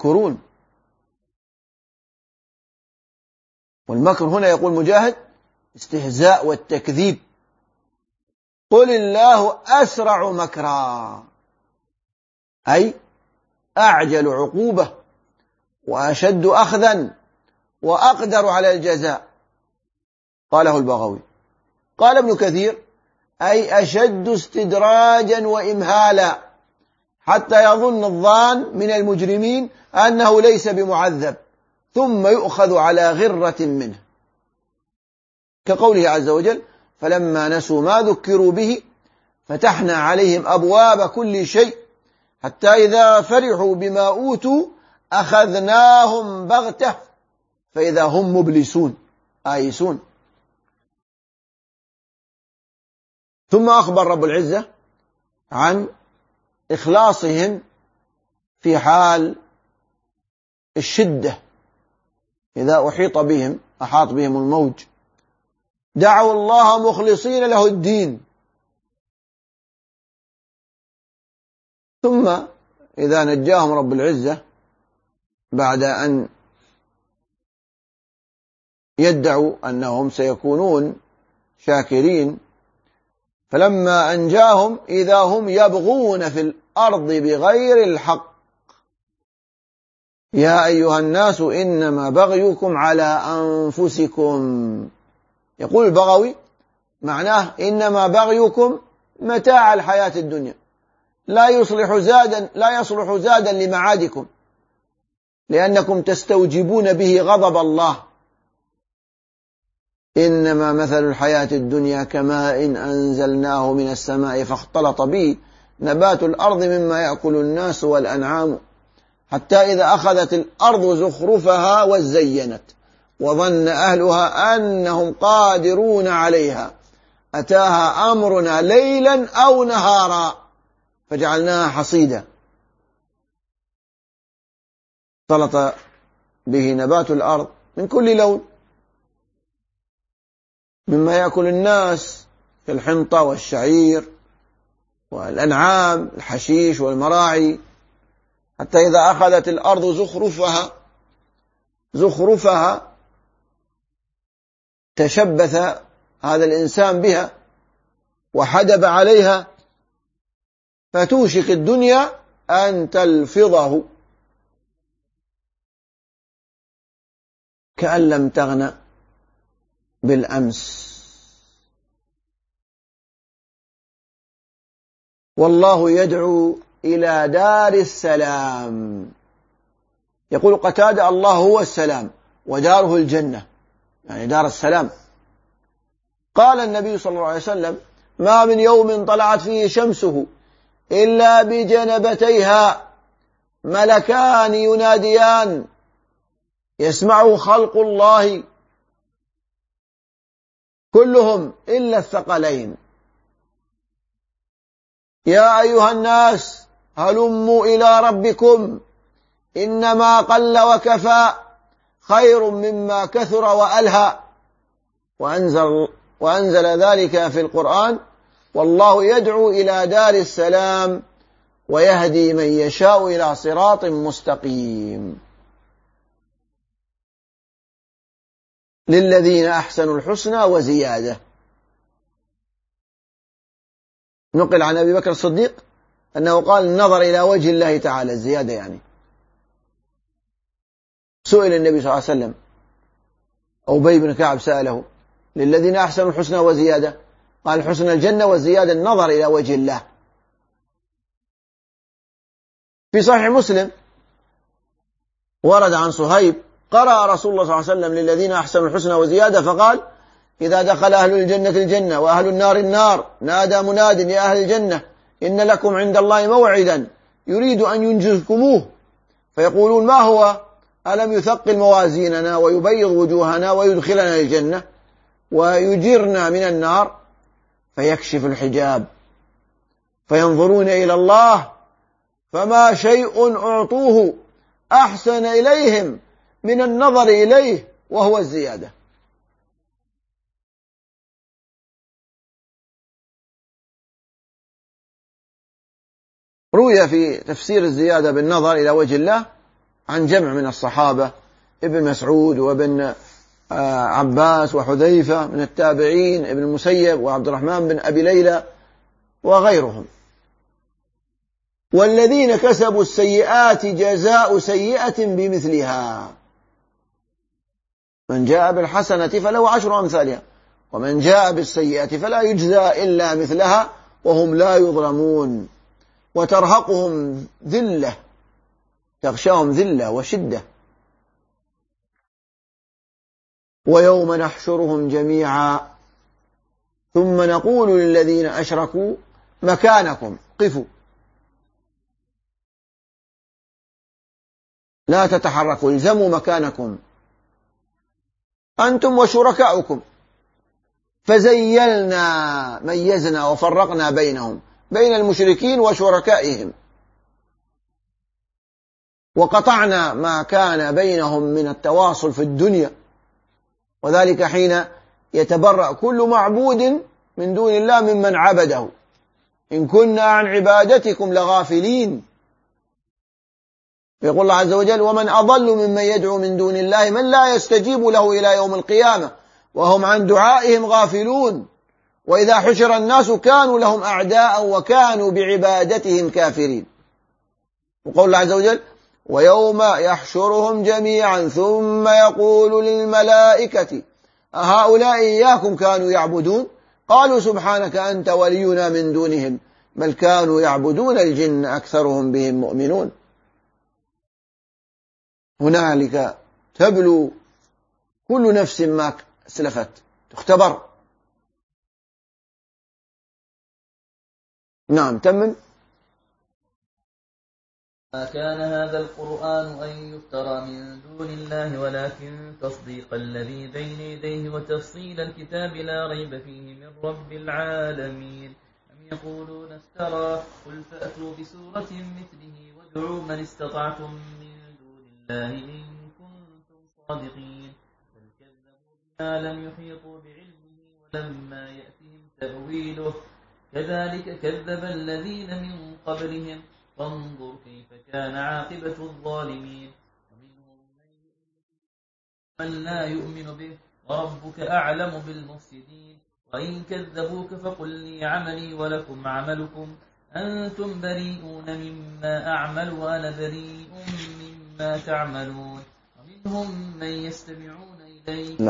فيمكرون. والمكر هنا يقول مجاهد استهزاء والتكذيب. قل الله أسرع مكرا، أي أعجل عقوبة وأشد أخذا وأقدر على الجزاء. قاله البغوي. قال ابن كثير: أي أشد استدراجا وإمهالا، حتى يظن الظان من المجرمين أنه ليس بمعذب ثم يؤخذ على غرة منه، كقوله عز وجل: فلما نسوا ما ذكروا به فتحنا عليهم أبواب كل شيء حتى إذا فرحوا بما أوتوا أخذناهم بغتة فإذا هم مبلسون آيسون. ثم أخبر رب العزة عن إخلاصهم في حال الشدة، إذا أحاط بهم الموج دعوا الله مخلصين له الدين، ثم إذا نجاهم رب العزة بعد أن يدعوا أنهم سيكونون شاكرين، فلما أنجاهم إذا هم يبغون في الأرض بغير الحق. يا أيها الناس إنما بغيكم على أنفسكم. يقول البغوي معناه إنما بغيكم متاع الحياة الدنيا، لا يصلح زادا لمعادكم، لأنكم تستوجبون به غضب الله. إنما مثل الحياة الدنيا كماء أنزلناه من السماء فاختلط به نبات الأرض مما يأكل الناس والأنعام حتى إذا أخذت الأرض زخرفها وزينت وظن أهلها أنهم قادرون عليها أتاها أمرنا ليلا أو نهارا فجعلناها حصيدا اختلط به نبات الأرض من كل لون مما يأكل الناس كالحنطة والشعير والأنعام الحشيش والمراعي، حتى إذا أخذت الأرض زخرفها تشبث هذا الإنسان بها وحدب عليها فتوشك الدنيا أن تلفظه كأن لم تغن بالأمس. والله يدعو إلى دار السلام. يقول قتادة: الله هو السلام وداره الجنة، يعني دار السلام. قال النبي صلى الله عليه وسلم: ما من يوم طلعت فيه شمسه إلا بجنبتيها ملكان يناديان يسمعه خلق الله كلهم إلا الثقلين: يا أيها الناس هلموا إلى ربكم إنما قل وكفى خير مما كثر وألهى. وأنزل ذلك في القرآن: والله يدعو إلى دار السلام ويهدي من يشاء إلى صراط مستقيم. للذين أحسنوا الحسنى وزيادة. نقل عن أبي بكر الصديق أنه قال: النظر إلى وجه الله تعالى، الزيادة يعني. سئل النبي صلى الله عليه وسلم، أبي بن كعب سأله: للذين أحسنوا الحسنى وزيادة؟ قال: الحسنى الجنة والزيادة النظر إلى وجه الله. في صحيح مسلم ورد عن صهيب: قرأ رسول الله صلى الله عليه وسلم: للذين أحسنوا الحسنى وزيادة، فقال: إذا دخل أهل الجنة الجنة وأهل النار النار نادى مناد: يا أهل الجنة إن لكم عند الله موعدا يريد أن ينجزكموه. فيقولون: ما هو؟ ألم يثقل موازيننا ويبيض وجوهنا ويدخلنا الجنة ويجرنا من النار؟ فيكشف الحجاب فينظرون إلى الله فما شيء أعطوه أحسن إليهم من النظر إليه وهو الزيادة. روي في تفسير الزيادة بالنظر إلى وجه الله عن جمع من الصحابة: ابن مسعود وابن عباس وحذيفة من التابعين، ابن المسيب وعبد الرحمن بن أبي ليلى وغيرهم. والذين كسبوا السيئات جزاء سيئة بمثلها، من جاء بالحسنة فله 10 أمثالها ومن جاء بالسيئة فلا يجزى إلا مثلها وهم لا يظلمون. وترهقهم ذلة، تغشاهم ذلة وشدة. ويوم نحشرهم جميعا ثم نقول للذين أشركوا مكانكم قفوا لا تتحركوا، الزموا مكانكم أنتم وشركاؤكم. فزيلنا، ميزنا وفرقنا بينهم، بين المشركين وشركائهم، وقطعنا ما كان بينهم من التواصل في الدنيا. وذلك حين يتبرأ كل معبود من دون الله ممن عبده، إن كنا عن عبادتكم لغافلين. يقول الله عز وجل: ومن أضل ممن يدعو من دون الله من لا يستجيب له إلى يوم القيامة وهم عن دعائهم غافلون. وإذا حشر الناس كانوا لهم أعداء وكانوا بعبادتهم كافرين. وقول الله عز وجل: ويوم يحشرهم جميعا ثم يقول للملائكة أهؤلاء إياكم كانوا يعبدون قالوا سبحانك أنت ولينا من دونهم بل كانوا يعبدون الجن أكثرهم بهم مؤمنون. هنالك تبلو كل نفس ما أسلفت، تختبر. نعم، تمم. ما كان هذا القرآن أن يفترى من دون الله ولكن تصديق الذي بين يديه وتفصيل الكتاب لا ريب فيه من رب العالمين. أم يقولون افترى قل فأتوا بسورة مثله وادعوا من استطعتم من دون الله إن كنتم صادقين. بل كذبوا بما لم يحيطوا بعلمه ولما يأتهم تأويله كذلك كذب الذين من قبلهم فانظر كيف كان عاقبة الظالمين. ومنهم من لا يؤمن به وربك أعلم بالمفسدين. وإن كذبوك فقل لي عملي ولكم عملكم أنتم بريئون مما أعمل وأنا بريء مما تعملون. ومنهم من يستمعون إليك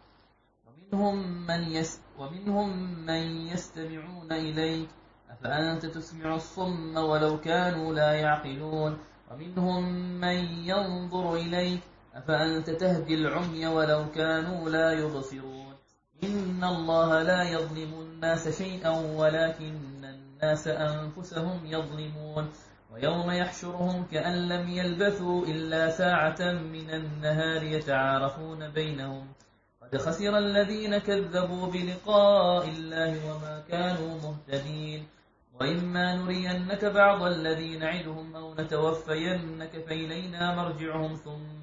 ومنهم من يستمعون إليك أفأنت تسمع الصم ولو كانوا لا يعقلون. ومنهم من ينظر إليك أفأنت تهدي العمي ولو كانوا لا يبصرون. إن الله لا يظلم الناس شيئا ولكن الناس أنفسهم يظلمون. ويوم يحشرهم كأن لم يلبثوا إلا ساعة من النهار يتعارفون بينهم قد خسر الذين كذبوا بلقاء الله وما كانوا مهتدين. وإما نرينك بعض الذي نعدهم أو نتوفينك فإلينا مرجعهم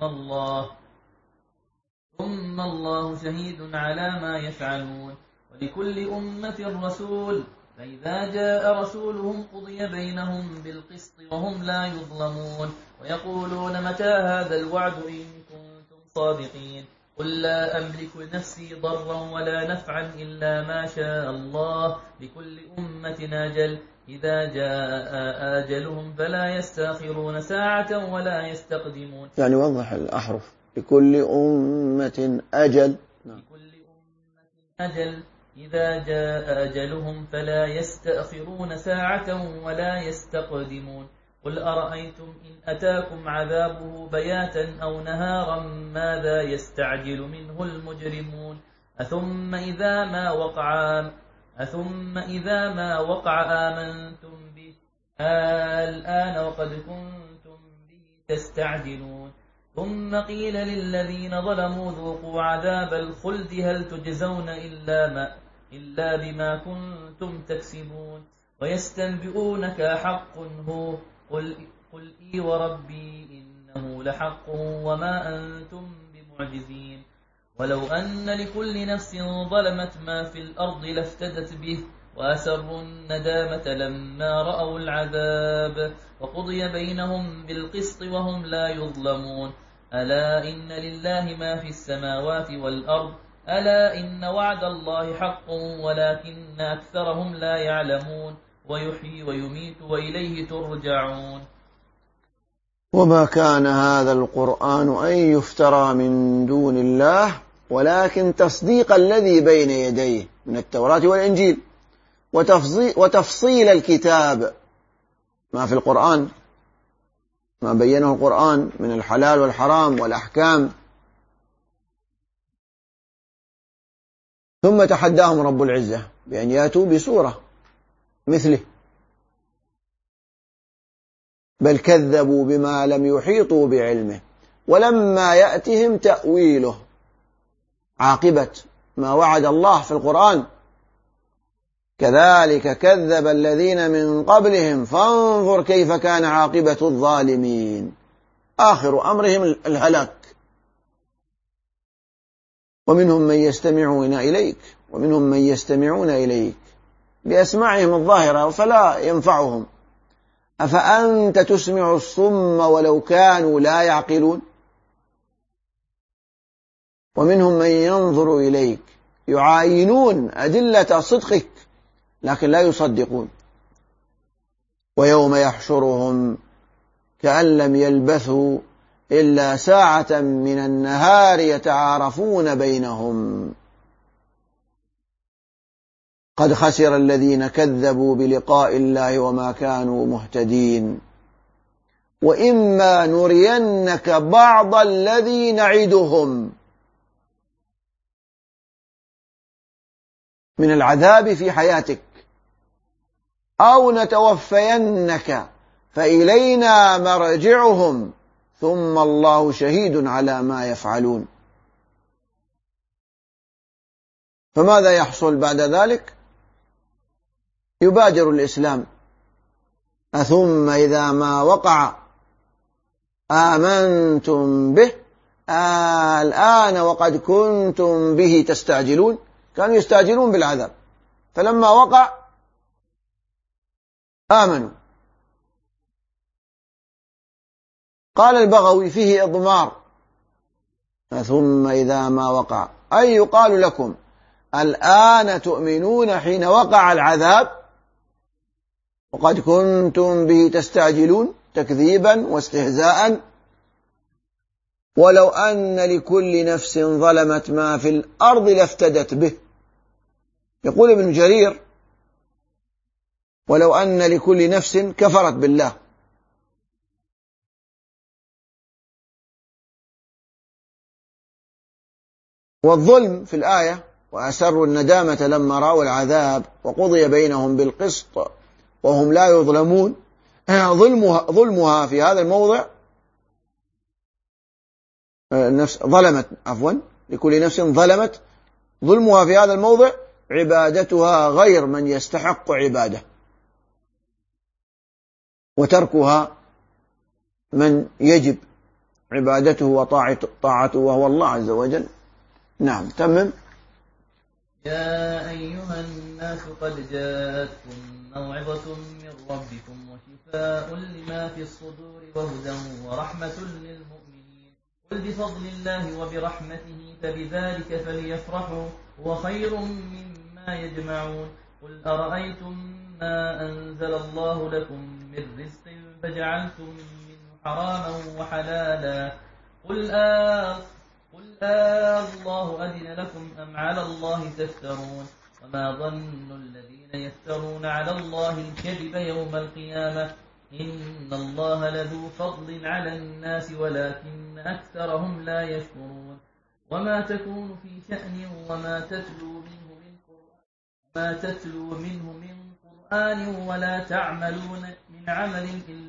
ثم الله شهيد على ما يفعلون. ولكل أمة رسول فإذا جاء رسولهم قضي بينهم بالقسط وهم لا يظلمون. ويقولون متى هذا الوعد إن كنتم صادقين. قل لا أملك لنفسي ضرا ولا نفعا إلا ما شاء الله لكل أمة أجل إذا جاء آجلهم فلا يستأخرون ساعة ولا يستقدمون. يعني وضح الأحرف. لكل أمة أجل. لكل أمة أجل إذا جاء أجلهم فلا يستأخرون ساعة ولا يستقدمون. قل أرأيتم إن أتاكم عذابه بياتا أو نهارا ماذا يستعجل منه المجرمون. أثم إذا ما وقع آمنتم به الآن وقد كنتم به تستعجلون. ثم قيل للذين ظلموا ذوقوا عذاب الخلد هل تجزون إلا بما كنتم تكسبون. ويستنبئونك حق هو قل إي وربي إنه لحق وما أنتم بمعجزين. ولو أن لكل نفس ظلمت ما في الأرض لافتدت به وأسروا الندامة لما رأوا العذاب وقضي بينهم بالقسط وهم لا يظلمون. ألا إن لله ما في السماوات والأرض ألا إن وعد الله حق ولكن أكثرهم لا يعلمون ويحيي ويميت وإليه ترجعون. وما كان هذا القرآن أن يفترى من دون الله ولكن تصديق الذي بين يديه من التوراة والإنجيل وتفصيل الكتاب، ما في القرآن ما بينه القرآن من الحلال والحرام والأحكام. ثم تحداهم رب العزة بأن يأتوا بسورة مثله، بل كذبوا بما لم يحيطوا بعلمه ولما يأتهم تأويله، عاقبة ما وعد الله في القرآن. كذلك كذب الذين من قبلهم فانظر كيف كان عاقبة الظالمين، آخر أمرهم الهلاك. ومنهم من يستمعون إليك بأسماعهم الظاهرة فلا ينفعهم، أفأنت تسمع الصم ولو كانوا لا يعقلون. ومنهم من ينظر إليك يعاينون أدلة صدقك لكن لا يصدقون. ويوم يحشرهم كأن لم يلبثوا إلا ساعة من النهار يتعارفون بينهم قد خسر الذين كذبوا بلقاء الله وما كانوا مهتدين. وإما نرينك بعض الذي نعدهم من العذاب في حياتك أو نتوفينك فإلينا مرجعهم ثم الله شهيد على ما يفعلون. فماذا يحصل بعد ذلك؟ يبادر الإسلام أثم إذا ما وقع آمنتم به الآن وقد كنتم به تستعجلون. كانوا يستعجلون بالعذاب فلما وقع آمنوا. قال البغوي فيه إضمار ثم إذا ما وقع أي يقال لكم الآن تؤمنون حين وقع العذاب وقد كنتم به تستعجلون تكذيبا واستهزاء. ولو أن لكل نفس ظلمت ما في الأرض لافتدت به. يقول ابن جرير ولو أن لكل نفس كفرت بالله. والظلم في الآية وأسروا الندامة لما رأوا العذاب وقضي بينهم بالقسط وهم لا يظلمون. ظلمها في هذا الموضع لكل نفس ظلمت ظلمها في هذا الموضع عبادتها غير من يستحق عباده وتركها من يجب عبادته وطاعته وهو الله عز وجل. نعم تمم. يا أيها الناس قد جاءتكم موعظة من ربكم وشفاء لما في الصدور وهدى ورحمة للمؤمنين. قل بفضل الله وبرحمته فبذلك فليفرحوا هو خير مما يجمعون. قل أرأيتم ما أنزل الله لكم من رزق فجعلتم منه حراما وحلالا قل الله أذن لكم أم على الله تفترون. وما ظن الذين يفترون على الله الكذب يوم القيامة إن الله لذو فضل على الناس ولكن أكثرهم لا يشكرون. وما تكون في شأن وما تتلو منه من قرآن ولا تعملون من عمل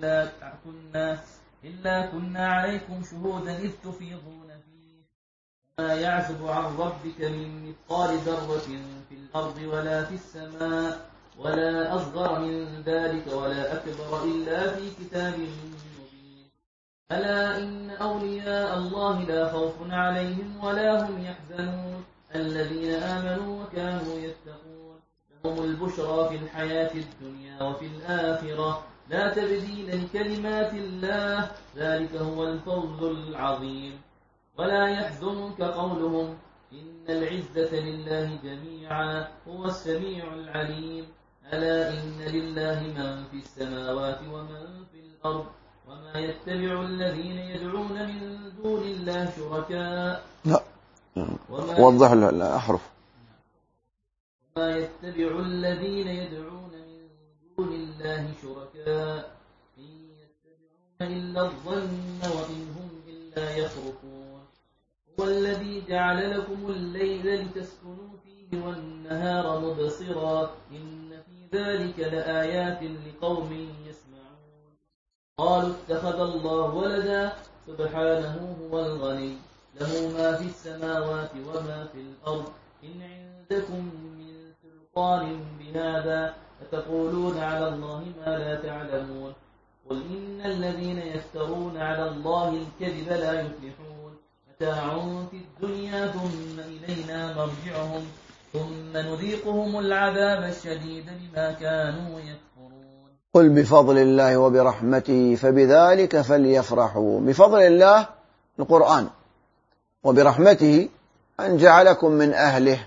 إلا كنا عليكم شهودا إذ تفيضون فيه. ما يعزب عن ربك من مثقال ذرة في الأرض ولا في السماء ولا أصغر من ذلك ولا أكبر إلا في كتاب مبين. ألا إن أولياء الله لا خوف عليهم ولا هم يحزنون الذين آمنوا وكانوا يتقون. لهم البشرى في الحياة الدنيا وفي الآخرة لا تبديل لكلمات الله ذلك هو الفوز العظيم. ولا يحزنك قولهم إن العزة لله جميعا هو السميع العليم. ألا إن لله من في السماوات ومن في الأرض وما يتبع الذين يدعون من دون الله شركاء. لا وضح الأحرف. وما يتبع الذين يدعون من دون الله شركاء إن يتبعون إلا الظن وإن هم إلا يخرقون. هو الذي جعل لكم الليل لتسكنوا فيه والنهار مبصرا إن في ذلك لآيات لقوم يسمعون. قالوا اتخذ الله ولدا سبحانه هو الغني له ما في السماوات وما في الأرض إن عندكم من سلطان بهذا فتقولون على الله ما لا تعلمون. قل إن الذين يفترون على الله الكذب لا يفلحون. متاع في الدنيا ثم إلينا مرجعهم ثم نذيقهم العذاب الشديد بما كانوا يكفرون. قل بفضل الله وبرحمته فبذلك فليفرحوا. بفضل الله القرآن، وبرحمته أن جعلكم من أهله.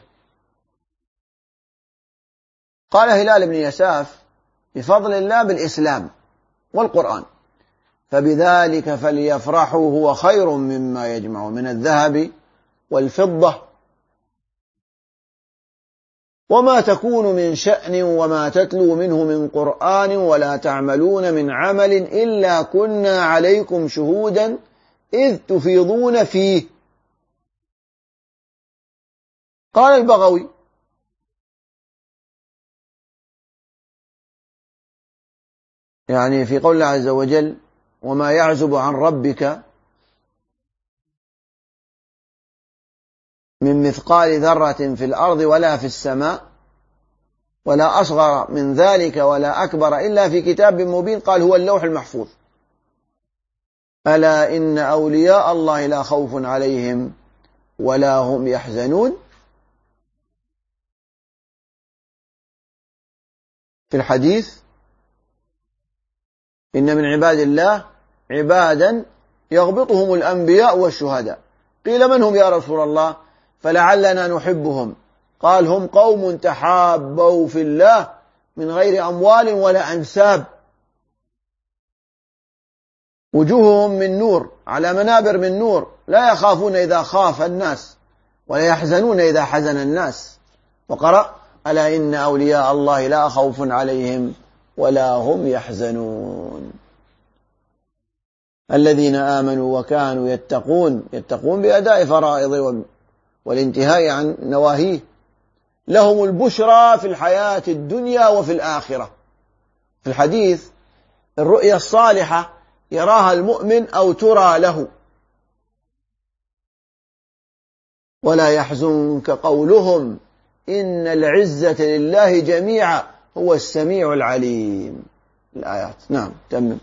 قال هلال بن يساف بفضل الله بالإسلام والقرآن، فبذلك فليفرحوا هو خير مما يجمعون من الذهب والفضة وما تكون من شأن وما تتلو منه من قرآن ولا تعملون من عمل إلا كنا عليكم شهودا إذ تفيضون فيه. قال البغوي يعني في قول الله عز وجل وما يعزب عن ربك من مثقال ذرة في الأرض ولا في السماء ولا أصغر من ذلك ولا أكبر إلا في كتاب مبين. قال هو اللوح المحفوظ. ألا إن أولياء الله لا خوف عليهم ولا هم يحزنون. في الحديث إن من عباد الله عبادا يغبطهم الأنبياء والشهداء. قيل من هم يا رسول الله؟ فلعلنا نحبهم. قال هم قوم تحابوا في الله من غير أموال ولا أنساب وجوههم من نور على منابر من نور لا يخافون إذا خاف الناس ولا يحزنون إذا حزن الناس. وقرأ ألا إن أولياء الله لا خوف عليهم ولا هم يحزنون. الذين آمنوا وكانوا يتقون بأداء فرائض والانتهاء عن نواهيه لهم البشرى في الحياة الدنيا وفي الآخرة. في الحديث الرؤيا الصالحة يراها المؤمن أو ترى له. ولا يحزنك قولهم إن العزة لله جميعا هو السميع العليم. الآيات. نعم تمام.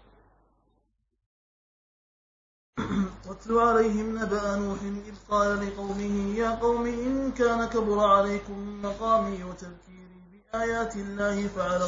واتل عليهم نبأ نوح إذ قال لقومه يا قوم إن كان كبر عليكم مقامي وتذكيري بآيات الله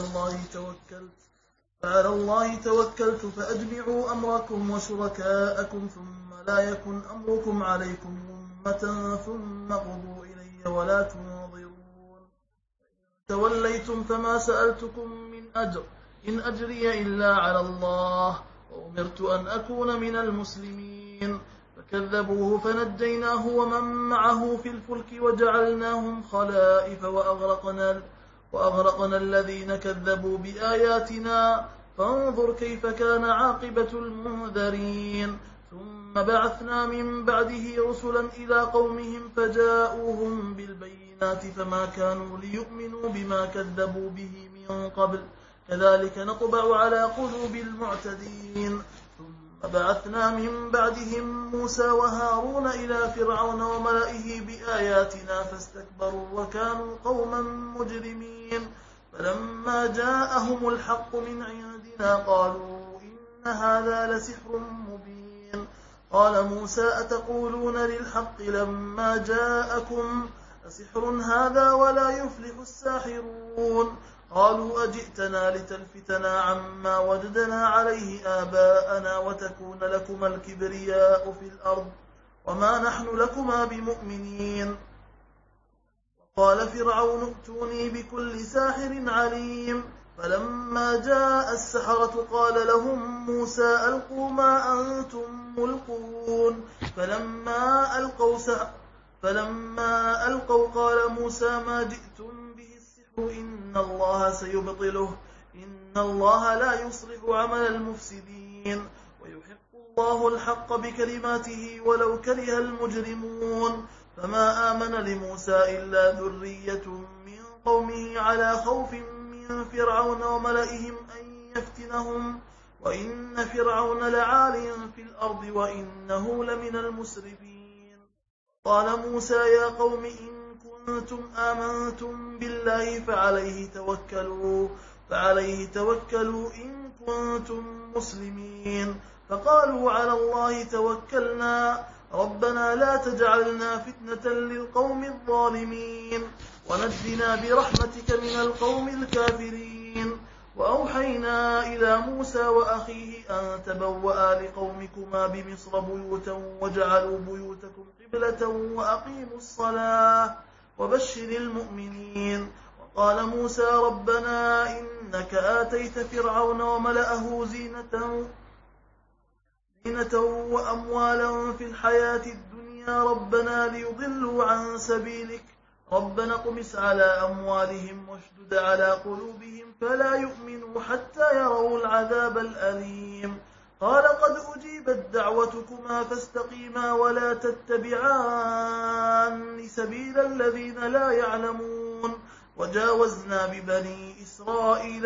فعلى الله توكلت فأجمعوا أمركم وشركاءكم ثم لا يكن أمركم عليكم غمة ثم قضوا إلي ولا تنظرون. توليتم فما سألتكم من أجر إن أجري إلا على الله وأمرت أن أكون من المسلمين. فكذبوه فنجيناه ومن معه في الفلك وجعلناهم خلائف وأغرقنا الذين كذبوا بآياتنا فانظر كيف كان عاقبة المنذرين. ثم بعثنا من بعده رسلا إلى قومهم فجاءوهم بالبينات فما كانوا ليؤمنوا بما كذبوا به من قبل كذلك نطبع على قلوب المعتدين. ثم بعثنا من بعدهم موسى وهارون إلى فرعون وملئه بآياتنا فاستكبروا وكانوا قوما مجرمين. فلما جاءهم الحق من عندنا قالوا إن هذا لسحر مبين. قال موسى أتقولون للحق لما جاءكم أسحر هذا ولا يفلح الساحرون. قالوا أجئتنا لتلفتنا عما وجدنا عليه آباءنا وتكون لكما الكبرياء في الأرض وما نحن لكما بمؤمنين. قال فرعون ائتوني بكل ساحر عليم. فلما جاء السحرة قال لهم موسى ألقوا ما أنتم ملقون. فلما ألقوا قال موسى ما جئتم به السحر إن الله سيبطله إن الله لا يصلح عمل المفسدين ويحق الله الحق بكلماته ولو كره المجرمون. فما آمن لموسى إلا ذرية من قومه على خوف من فرعون وملئهم أن يفتنهم وإن فرعون لعال في الأرض وإنه لمن المسرفين. قال موسى يا قوم إن كنتم آمنتم بالله فعليه توكلوا إن كنتم مسلمين. فقالوا على الله توكلنا ربنا لا تجعلنا فتنة للقوم الظالمين ونجنا برحمتك من القوم الكافرين. وأوحينا إلى موسى وأخيه أن تبوأ لقومكما بمصر بيوتا وجعلوا بيوتكم قبلة وأقيموا الصلاة وبشر المؤمنين. وقال موسى ربنا إنك آتيت فرعون وملأه زينة وأموالا في الحياة الدنيا ربنا ليضلوا عن سبيلك ربنا اطمس على أموالهم واشدد على قلوبهم فلا يؤمنوا حتى يروا العذاب الأليم. قال قد أجيبت دعوتكما فاستقيما ولا تتبعان سبيل الذين لا يعلمون. وجاوزنا ببني إسرائيل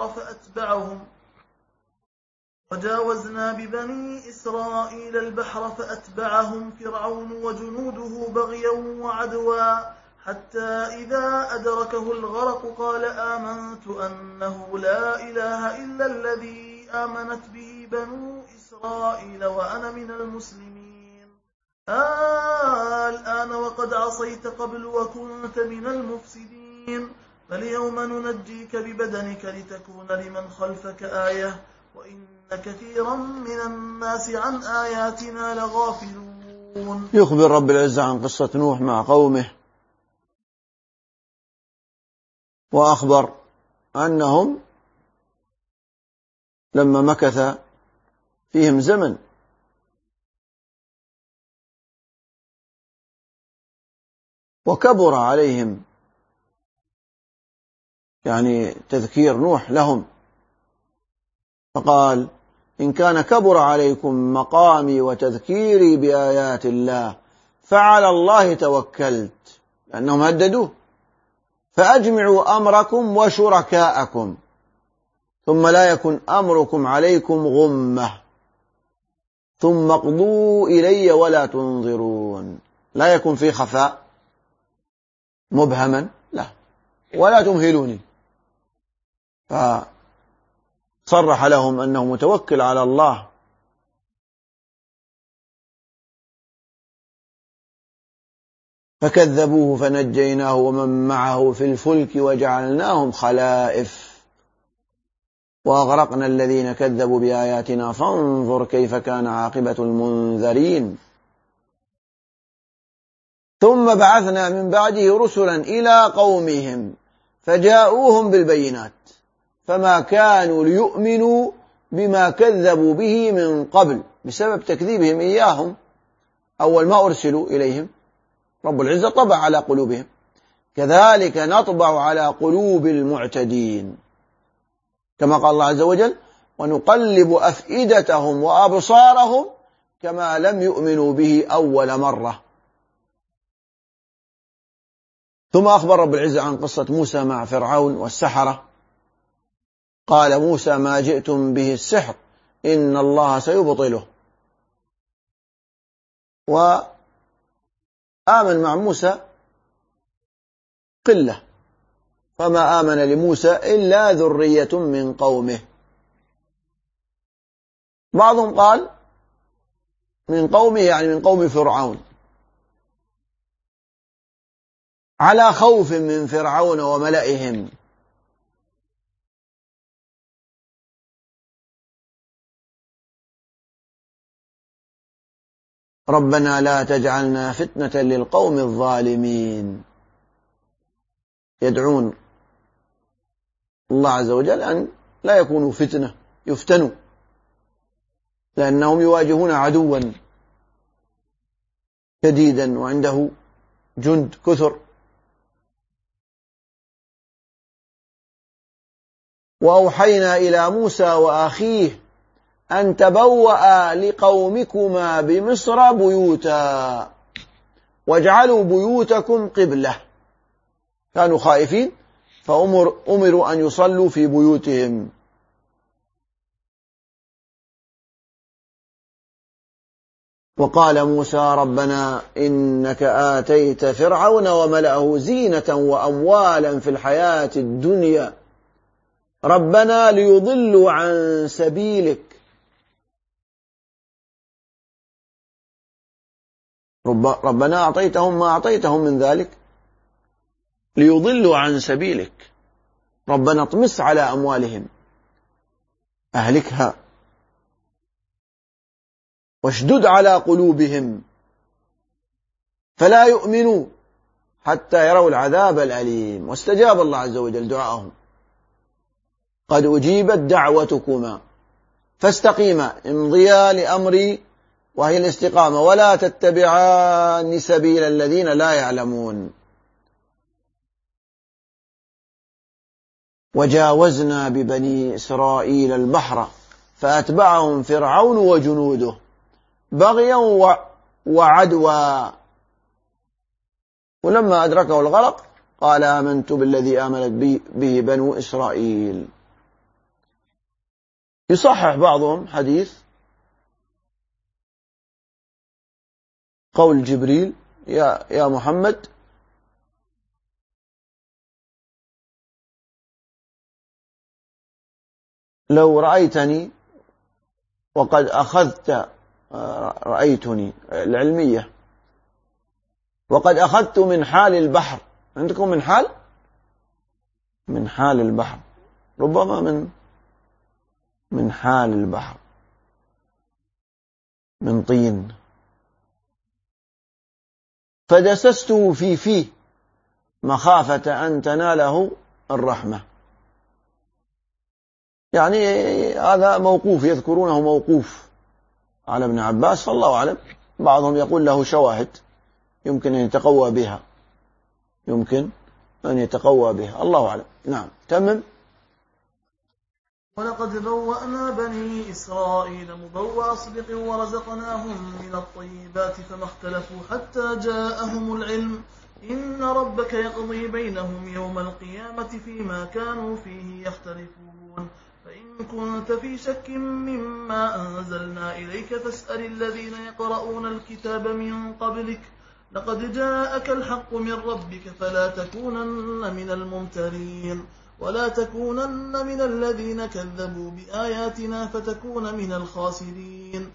البحر فأتبعهم فرعون وجنوده بغيا وعدوا حتى إذا أدركه الغرق قال آمنت أنه لا إله إلا الذي آمنت به بنو إسرائيل وأنا من المسلمين. الآن وقد عصيت قبل وكنت من المفسدين. فاليوم ننجيك ببدنك لتكون لمن خلفك آية وإن كثيرا من الناس عن آياتنا لغافلون. يخبر رب العزة عن قصة نوح مع قومه وأخبر أنهم لما مكث فيهم زمن وكبر عليهم يعني تذكير نوح لهم فقال إن كان كبر عليكم مقامي وتذكيري بآيات الله فعلى الله توكلت لأنهم هددوه فأجمعوا أمركم وشركاءكم ثم لا يكن أمركم عليكم غمة ثم اقضوا إلي ولا تنظرون. لا يكن في خفاء مبهما لا ولا تمهلوني. فصرح لهم أنه متوكل على الله فكذبوه فنجيناه ومن معه في الفلك وجعلناهم خلائف وأغرقنا الذين كذبوا بآياتنا فانظر كيف كان عاقبة المنذرين. ثم بعثنا من بعده رسلا إلى قومهم فجاءوهم بالبينات فما كانوا ليؤمنوا بما كذبوا به من قبل بسبب تكذيبهم إياهم أول ما أرسلوا إليهم. رب العزة طبع على قلوبهم كذلك نطبع على قلوب المعتدين كما قال الله عز وجل ونقلب أفئدتهم وأبصارهم كما لم يؤمنوا به أول مرة. ثم أخبر رب العزة عن قصة موسى مع فرعون والسحرة. قال موسى ما جئتم به السحر إن الله سيبطله. وآمن مع موسى قلة فما آمن لموسى إلا ذرية من قومه. بعضهم قال من قومه يعني من قوم فرعون على خوف من فرعون وملئهم. ربنا لا تجعلنا فتنة للقوم الظالمين. يدعون الله عز وجل أن لا يكونوا فتنة يفتنوا، لأنهم يواجهون عدوا شديدا وعنده جند كثر. وأوحينا إلى موسى وأخيه أن تبوأ لقومكما بمصر بيوتا واجعلوا بيوتكم قبلة. كانوا خائفين فأمروا أن يصلوا في بيوتهم. وقال موسى ربنا إنك آتيت فرعون وملأه زينة وأموالا في الحياة الدنيا ربنا ليضلوا عن سبيلك. ربنا أعطيتهم ما أعطيتهم من ذلك ليضلوا عن سبيلك. ربنا اطمس على أموالهم أهلكها واشدد على قلوبهم فلا يؤمنوا حتى يروا العذاب الأليم. واستجاب الله عز وجل دعاءهم. قد أجيبت دعوتكما فاستقيما امضيا لأمري وهي الاستقامة ولا تتبعان سبيل الذين لا يعلمون. وجاوزنا ببني إسرائيل البحر فأتبعهم فرعون وجنوده بغيا وعدوا ولما أدركه الغرق قال آمنت بالذي آمنت به بنو إسرائيل. يصحح بعضهم حديث قول جبريل يا محمد لو رأيتني وقد أخذت رأيتني العلمية وقد أخذت من حال البحر. عندكم من حال البحر ربما من حال البحر من طين فدسسته في فيه مخافة أن تناله الرحمة. يعني هذا موقوف يذكرونه موقوف على ابن عباس فالله أعلم. بعضهم يقول له شواهد يمكن أن يتقوى بها الله أعلم. نعم تمم. ولقد بوأنا بني إسرائيل مبوأ صدق ورزقناهم من الطيبات فما اختلفوا حتى جاءهم العلم إن ربك يقضي بينهم يوم القيامة فيما كانوا فيه يختلفون. فإن كنت في شك مما أنزلنا إليك فاسأل الذين يقرؤون الكتاب من قبلك لقد جاءك الحق من ربك فلا تكونن من الممترين ولا تكونن من الذين كذبوا بآياتنا فتكون من الخاسرين.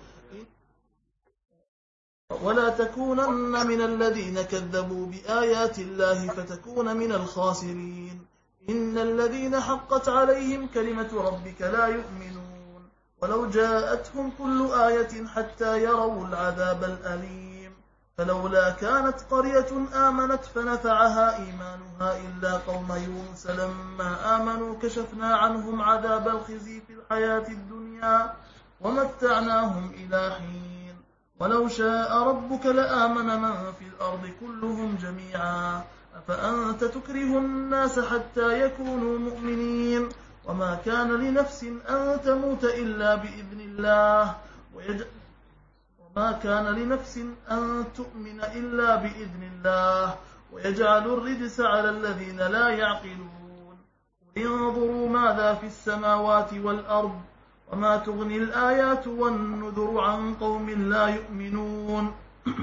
ولا تكونن من الذين كذبوا بآيات الله فتكون من الخاسرين. إن الذين حقت عليهم كلمة ربك لا يؤمنون ولو جاءتهم كل آية حتى يروا العذاب الأليم. فلولا كانت قرية آمنت فنفعها إيمانها إلا قوم يونس لما آمنوا كشفنا عنهم عذاب الخزي في الحياة الدنيا ومتعناهم إلى حين. ولو شاء ربك لآمن من في الأرض كلهم جميعا أفأنت تكره الناس حتى يكونوا مؤمنين. وما كان لنفس أن تموت إلا بإذن الله وما كان لنفس أن تؤمن إلا بإذن الله ويجعل الرجس على الذين لا يعقلون. انظروا ماذا في السماوات والأرض وما تغني الآيات والنذر عن قوم لا يؤمنون.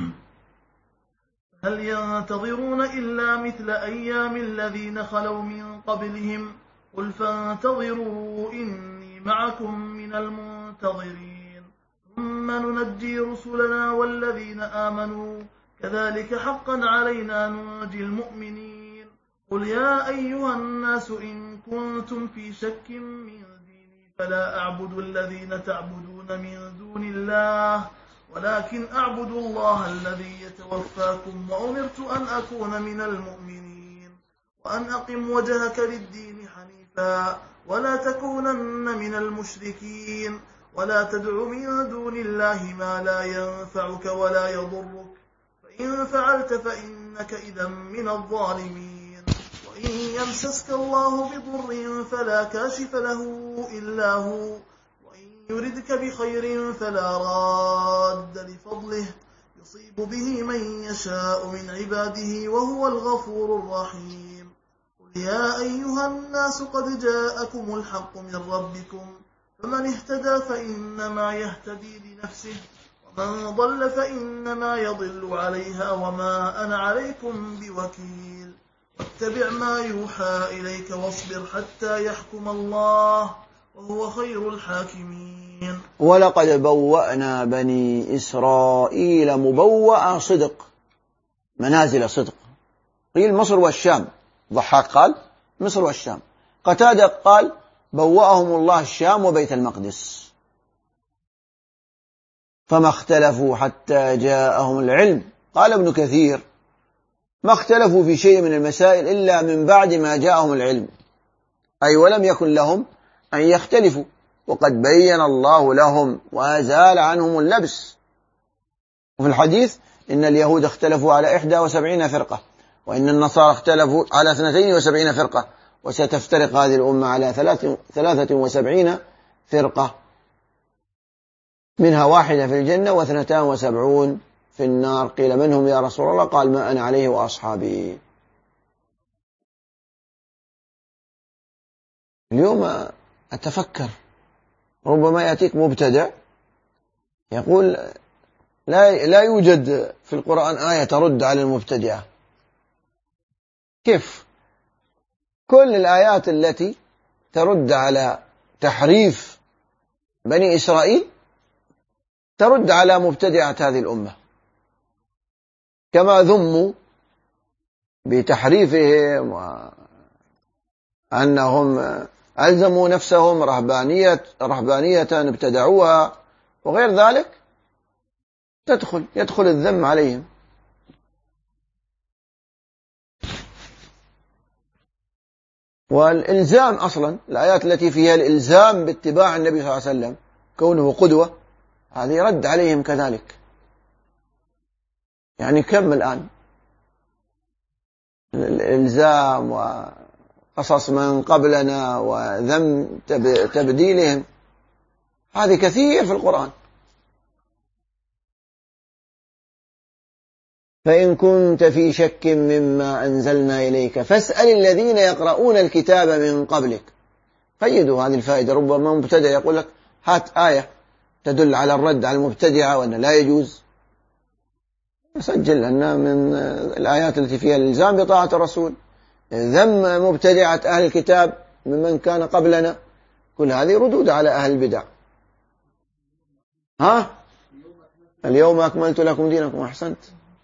هل ينتظرون إلا مثل أيام الذين خلوا من قبلهم قل فانتظروا إني معكم من المنتظرين ثم ننجي رسلنا والذين آمنوا كذلك حقا علينا ننجي المؤمنين. يا أيها الناس إن كنتم في شك من ديني فلا أعبد الذين تعبدون من دون الله ولكن أعبد الله الذي يتوفاكم وأمرت أن أكون من المؤمنين وأن أقم وجهك للدين حنيفا ولا تكونن من المشركين ولا تدع من دون الله ما لا ينفعك ولا يضرك فإن فعلت فإنك إذا من الظالمين وإن يمسسك الله بضر فلا كاشف له إلا هو وإن يردك بخير فلا راد لفضله يصيب به من يشاء من عباده وهو الغفور الرحيم قل يا أيها الناس قد جاءكم الحق من ربكم فمن اهتدى فإنما يهتدي لنفسه ومن ضل فإنما يضل عليها وما أنا عليكم بوكيل واتبع ما يوحى إليك واصبر حتى يحكم الله وهو خير الحاكمين. ولقد بوأنا بني إسرائيل مبوأ صدق، منازل صدق، قيل مصر والشام، ضحاك قال مصر والشام، قتادة قال بوأهم الله الشام وبيت المقدس، فما اختلفوا حتى جاءهم العلم. قال ابن كثير ما اختلفوا في شيء من المسائل إلا من بعد ما جاءهم العلم، أي ولم يكن لهم أن يختلفوا، وقد بين الله لهم وأزال عنهم اللبس. وفي الحديث إن اليهود اختلفوا على 71 فرقة، وإن النصارى اختلفوا على 72 فرقة، وستفترق هذه الأمة على 73 فرقة، منها واحدة في الجنة و72 في النار. قيل من هم يا رسول الله؟ قال ما أنا عليه وأصحابي. اليوم أتفكر ربما يأتيك مبتدع يقول لا يوجد في القرآن آية ترد على المبتدعة. كيف؟ كل الآيات التي ترد على تحريف بني إسرائيل ترد على مبتدعة هذه الأمة، كما ذموا بتحريفهم وأنهم ألزموا نفسهم رهبانية ابتدعوها وغير ذلك، يدخل الذم عليهم. والإلزام أصلا الآيات التي فيها الإلزام باتباع النبي صلى الله عليه وسلم كونه قدوة، هذه رد عليهم كذلك. يعني كم الآن الإلزام وقصص من قبلنا وذم تبديلهم، هذه كثير في القرآن. فإن كنت في شك مما أنزلنا إليك فاسأل الذين يقرؤون الكتاب من قبلك. قيدوا هذه الفائدة، ربما مبتدع يقول لك هات آية تدل على الرد على المبتدعة وأن لا يجوز. سجل أن من الآيات التي فيها الإلزام بطاعة الرسول، ذم مبتدعة أهل الكتاب ممن كان قبلنا، كل هذه ردود على أهل البدع. اليوم أكملت لكم دينكم. أحسنت.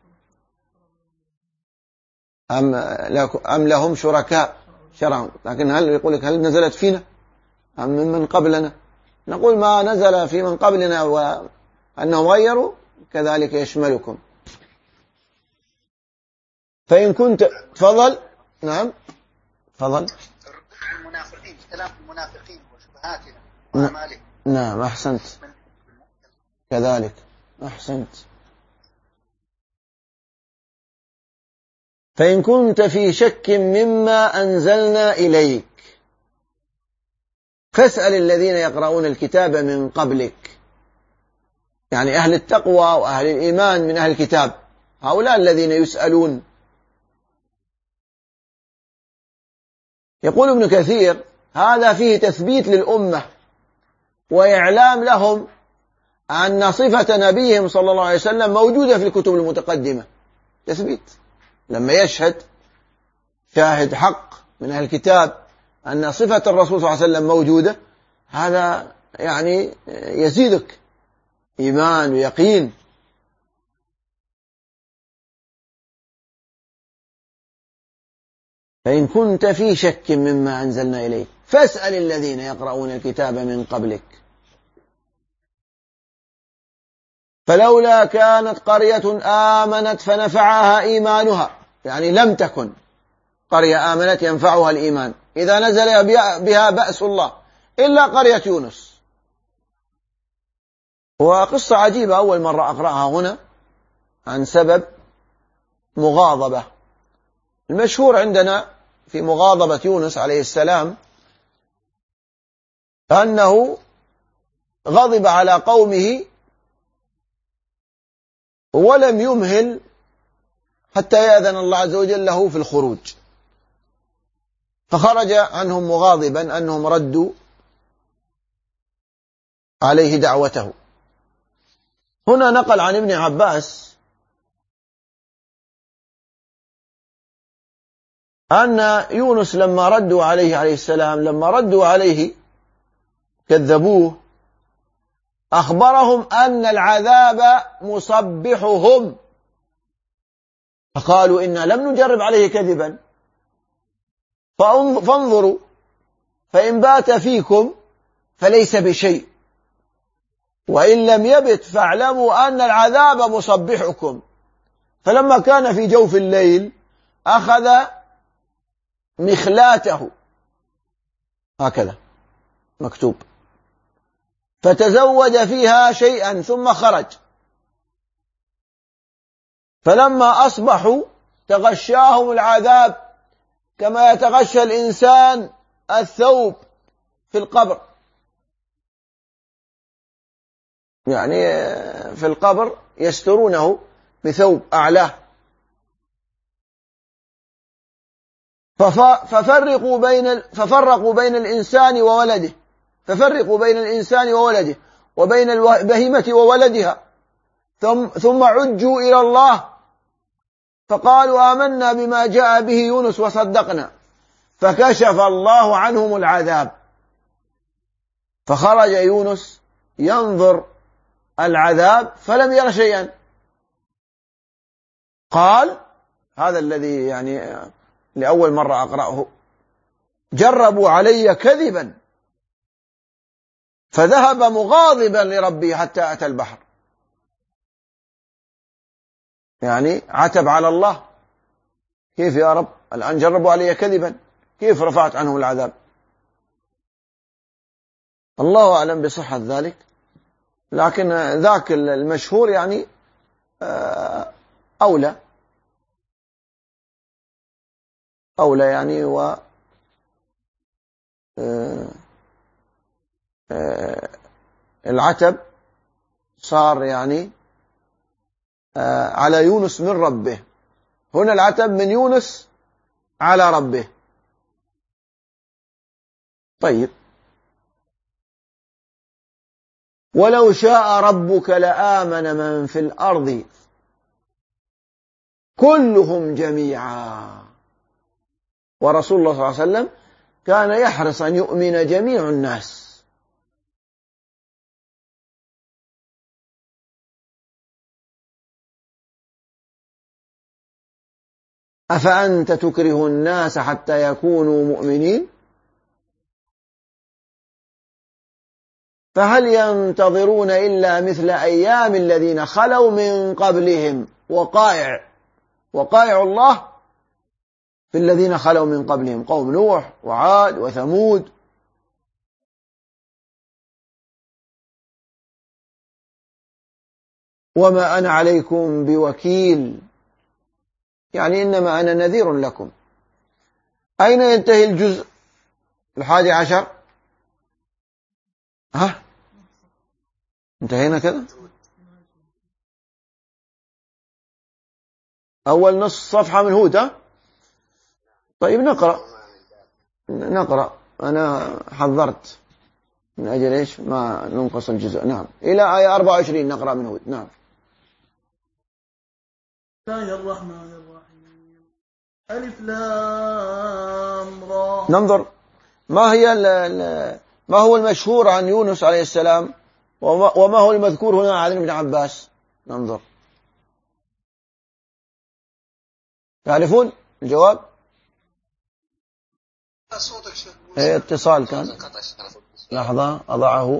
أم لهم شركاء شرعوا، لكن هل يقول لك هل نزلت فينا أم من قبلنا؟ نقول ما نزل في من قبلنا وأنهم غيروا كذلك يشملكم. فإن كنت تفضل. نعم تفضل. المنافقين، كلام المنافقين وشبهاتهم وأعمالهم. نعم أحسنت كذلك، أحسنت. فإن كنت في شك مما أنزلنا إليك فاسأل الذين يقرؤون الكتاب من قبلك، يعني أهل التقوى وأهل الإيمان من أهل الكتاب، هؤلاء الذين يسألون. يقول ابن كثير هذا فيه تثبيت للأمة وإعلام لهم أن صفة نبيهم صلى الله عليه وسلم موجودة في الكتب المتقدمة. تثبيت لما يشهد شاهد حق من أهل الكتاب أن صفة الرسول صلى الله عليه وسلم موجودة، هذا يعني يزيدك إيمان ويقين. فإن كنت في شك مما أنزلنا إليك فاسأل الذين يقرؤون الكتاب من قبلك فلولا كانت قرية آمنت فنفعها إيمانها، يعني لم تكن قرية آمنت ينفعها الإيمان إذا نزل بها بأس الله إلا قرية يونس. وقصة عجيبة أول مرة أقرأها هنا عن سبب مغاضبة. المشهور عندنا في مغاضبة يونس عليه السلام أنه غضب على قومه ولم يمهل حتى يأذن الله عز وجل له في الخروج، فخرج عنهم مغاضبا أنهم ردوا عليه دعوته. هنا نقل عن ابن عباس أن يونس لما ردوا عليه عليه السلام، لما ردوا عليه كذبوه، أخبرهم أن العذاب مصبحهم، فقالوا إنا لم نجرب عليه كذبا فانظروا فإن بات فيكم فليس بشيء وإن لم يبت فاعلموا أن العذاب مصبحكم. فلما كان في جوف الليل أخذ مخلاته هكذا مكتوب فتزود فيها شيئا ثم خرج، فلما أصبحوا تغشاهم العذاب كما يتغشى الإنسان الثوب في القبر، يعني في القبر يسترونه بثوب أعلاه، ففرقوا بين الإنسان وولده، ففرقوا بين الإنسان وولده وبين البهيمة وولدها، ثم عجوا إلى الله فقالوا آمنا بما جاء به يونس وصدقنا، فكشف الله عنهم العذاب، فخرج يونس ينظر العذاب فلم ير شيئا. قال هذا الذي يعني لأول مرة أقرأه: جربوا علي كذبا فذهب مغاضبا لربي حتى أتى البحر، يعني عتب على الله، كيف يا رب الآن جربوا علي كذبا، كيف رفعت عنهم العذاب؟ الله أعلم بصحة ذلك، لكن ذاك المشهور يعني أولى يعني العتب صار يعني على يونس من ربه، هنا العتب من يونس على ربه. طيب، ولو شاء ربك لآمن من في الأرض كلهم جميعا، ورسول الله صلى الله عليه وسلم كان يحرص أن يؤمن جميع الناس. أفأنت تكره الناس حتى يكونوا مؤمنين؟ فهل ينتظرون إلا مثل أيام الذين خلوا من قبلهم؟ وقائع الله في الذين خلوا من قبلهم، قوم نوح وعاد وثمود. وما أنا عليكم بوكيل، يعني إنما أنا نذير لكم. أين ينتهي الجزء 11؟ انتهينا كذا، أول نص صفحة من هود. طيب نقرأ، أنا حذرت من أجل إيش ما ننقص الجزء. نعم، إلى آية 24 نقرأ من هود. نعم. بسم الله الرحمن الرحيم. ألف لام را. ننظر ما هو المشهور عن يونس عليه السلام وما هو المذكور هنا عن ابن عباس. ننظر، تعرفون الجواب؟ صوتك شيخ. اتصال كان. لحظة أضعه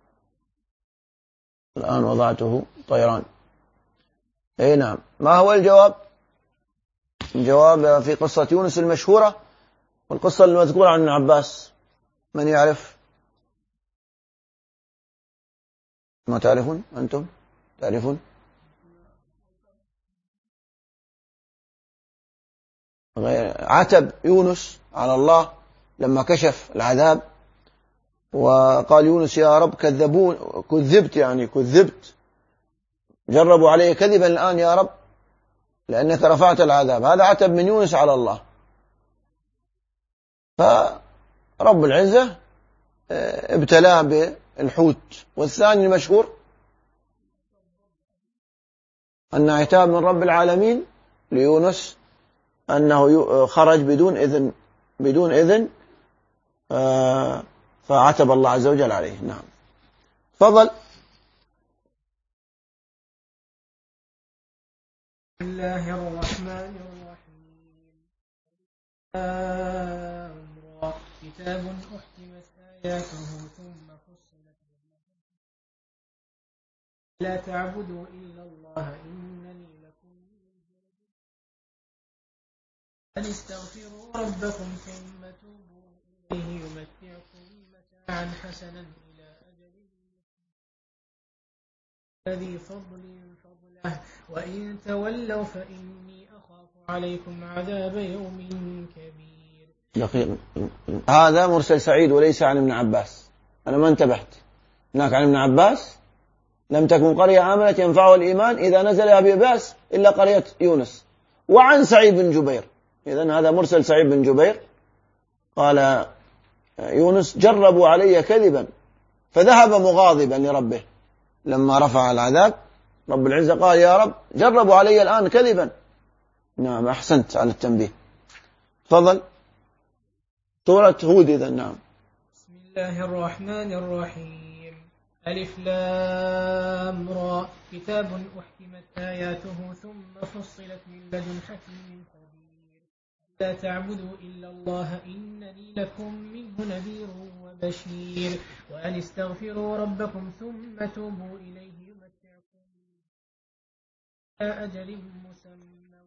الآن، وضعته طيران. نعم. ما هو الجواب؟ الجواب في قصة يونس المشهورة والقصة المذكورة عن ابن عباس. من يعرف؟ ما تعرفون أنتم؟ تعرفون؟ عتب يونس على الله لما كشف العذاب، وقال يونس يا رب كذبت، جربوا علي كذبا الآن يا رب لأنك رفعت العذاب. هذا عتب من يونس على الله. فرب العزة ابتلاه بالحوت. والثاني المشهور أن عتاب من رب العالمين ليونس أنه خرج بدون إذن فعتب الله عز وجل عليه. نعم. تفضل. بسم الله الرحمن الرحيم. كتاب أحكمت آياته ثم فصلت لا تعبدوا إلا الله إنني لكم أن استغفروا ربكم ثم توبوا إليه يمتعكم متاعا حسنا إلى أجل الذي فضله وإن تولوا فإني أخاف عليكم عذاب يوم كبير. دقيق. هذا مرسل سعيد وليس عن ابن عباس. أنا ما انتبهت. هناك عن ابن عباس لم تكن قرية آمنت ينفعها الإيمان إذا نزل أبي باس إلا قرية يونس. وعن سعيد بن جبير. إذن هذا مرسل سعيد بن جبير قال يونس جربوا علي كذبا فذهب مغاضبا لربه لما رفع العذاب. رب العزة قال يا رب جربوا علي الآن كذبا. نعم. أحسنت على التنبيه. تفضل. سورة هود. إذن نعم. بسم الله الرحمن الرحيم. ألف لام را كتاب أحكمت آياته ثم فصلت من لدن حكيم خبير لا تعبدوا إلا الله إنني لكم منه نذير وبشير وأن استغفروا ربكم ثم توبوا إليه يمتعكم إلى أجل مسمى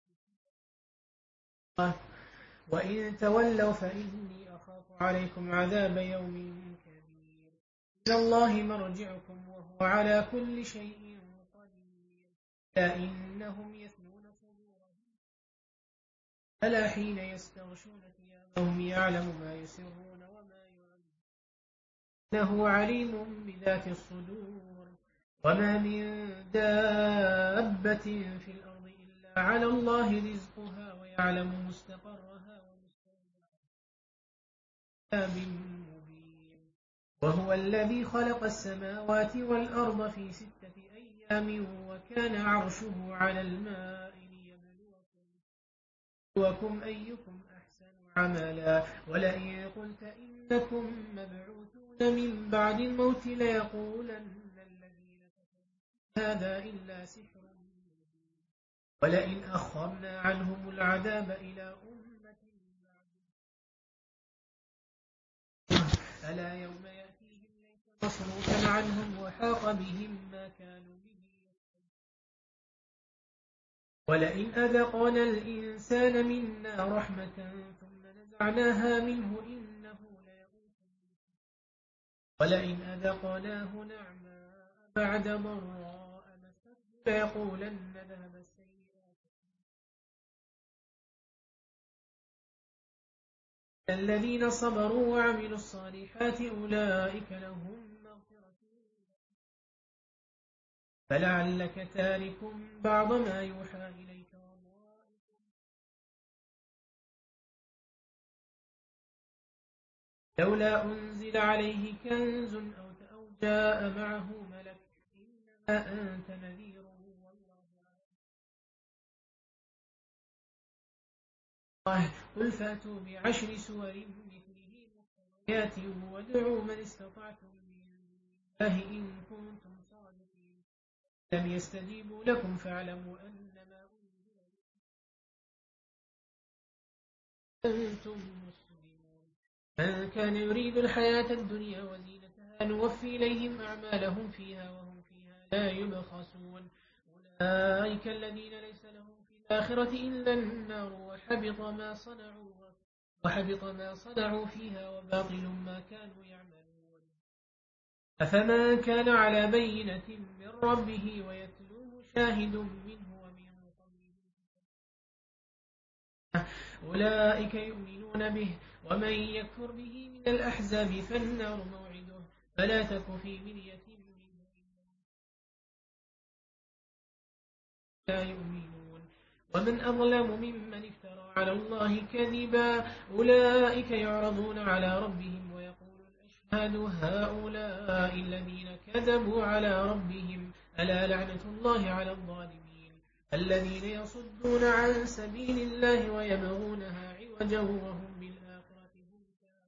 وإن تولوا فإني أخاف عليكم عذاب يوم كبير إلى الله مرجعكم وهو على كل شيء قدير إنهم يثنون صدورهم ألا حين يستغشون ثيابهم يعلم ما يسرون وما يعلمون إنه عليم بذات الصدور وما من دابة في الأرض إلا على الله رزقها ويعلم مستقرها مبين وهو الذي خلق السماوات والأرض في 6 أيام وكان عرشه على الماء ليبلوكم أيكم أحسن عملا ولئن قلت إنكم مبعوثون من بعد الموت ليقولن الذين كفروا هذا إلا سحر مبين ولئن أخرنا عنهم العذاب إلى أمة ألا يوم يأتيهم ليس مصروفا عنهم وحاق بهم ما كانوا به ولئن أذقنا الإنسان منا رحمة ثم نزعناها منه إنه ليئوس ولئن أذقناه نعماء بعد ضراء مسته ليقولن ذهب السيئات الذين صبروا وعملوا الصالحات أولئك لهم مغفرة فلعلك تارك بعض ما يوحى إليك لولا أنزل عليه كنز أو جاء معه ملك إنما أنت نذير قل فأتوا ب10 سور مثله مفتريات وادعوا من استطعتم من الله إن كنتم صادقين لم يستجيبوا لكم فاعلموا أنما أنزل أنتم مسلمون من كان يريد الحياة الدنيا وزينتها نوفي إليهم أعمالهم فيها وهم فيها لا يبخسون أولئك الذين ليس لهم في الآخرة إلا النار وحبط ما صنعوا فيها وباطل ما كانوا يعملون. أفمن كان على بينة من ربه ويتلوه شاهد منه ومن قبله أولئك يؤمنون به ومن يكفر به من الأحزاب فالنار موعده فلا تك في مرية منه لا يؤمنون. ومن أظلم ممن افترى على الله كذبا أولئك يعرضون على ربهم ويقول الأشهاد هؤلاء الذين كذبوا على ربهم ألا لعنة الله على الظالمين الذين يصدون عن سبيل الله ويبغونها عوجا وهم بالآخرة هم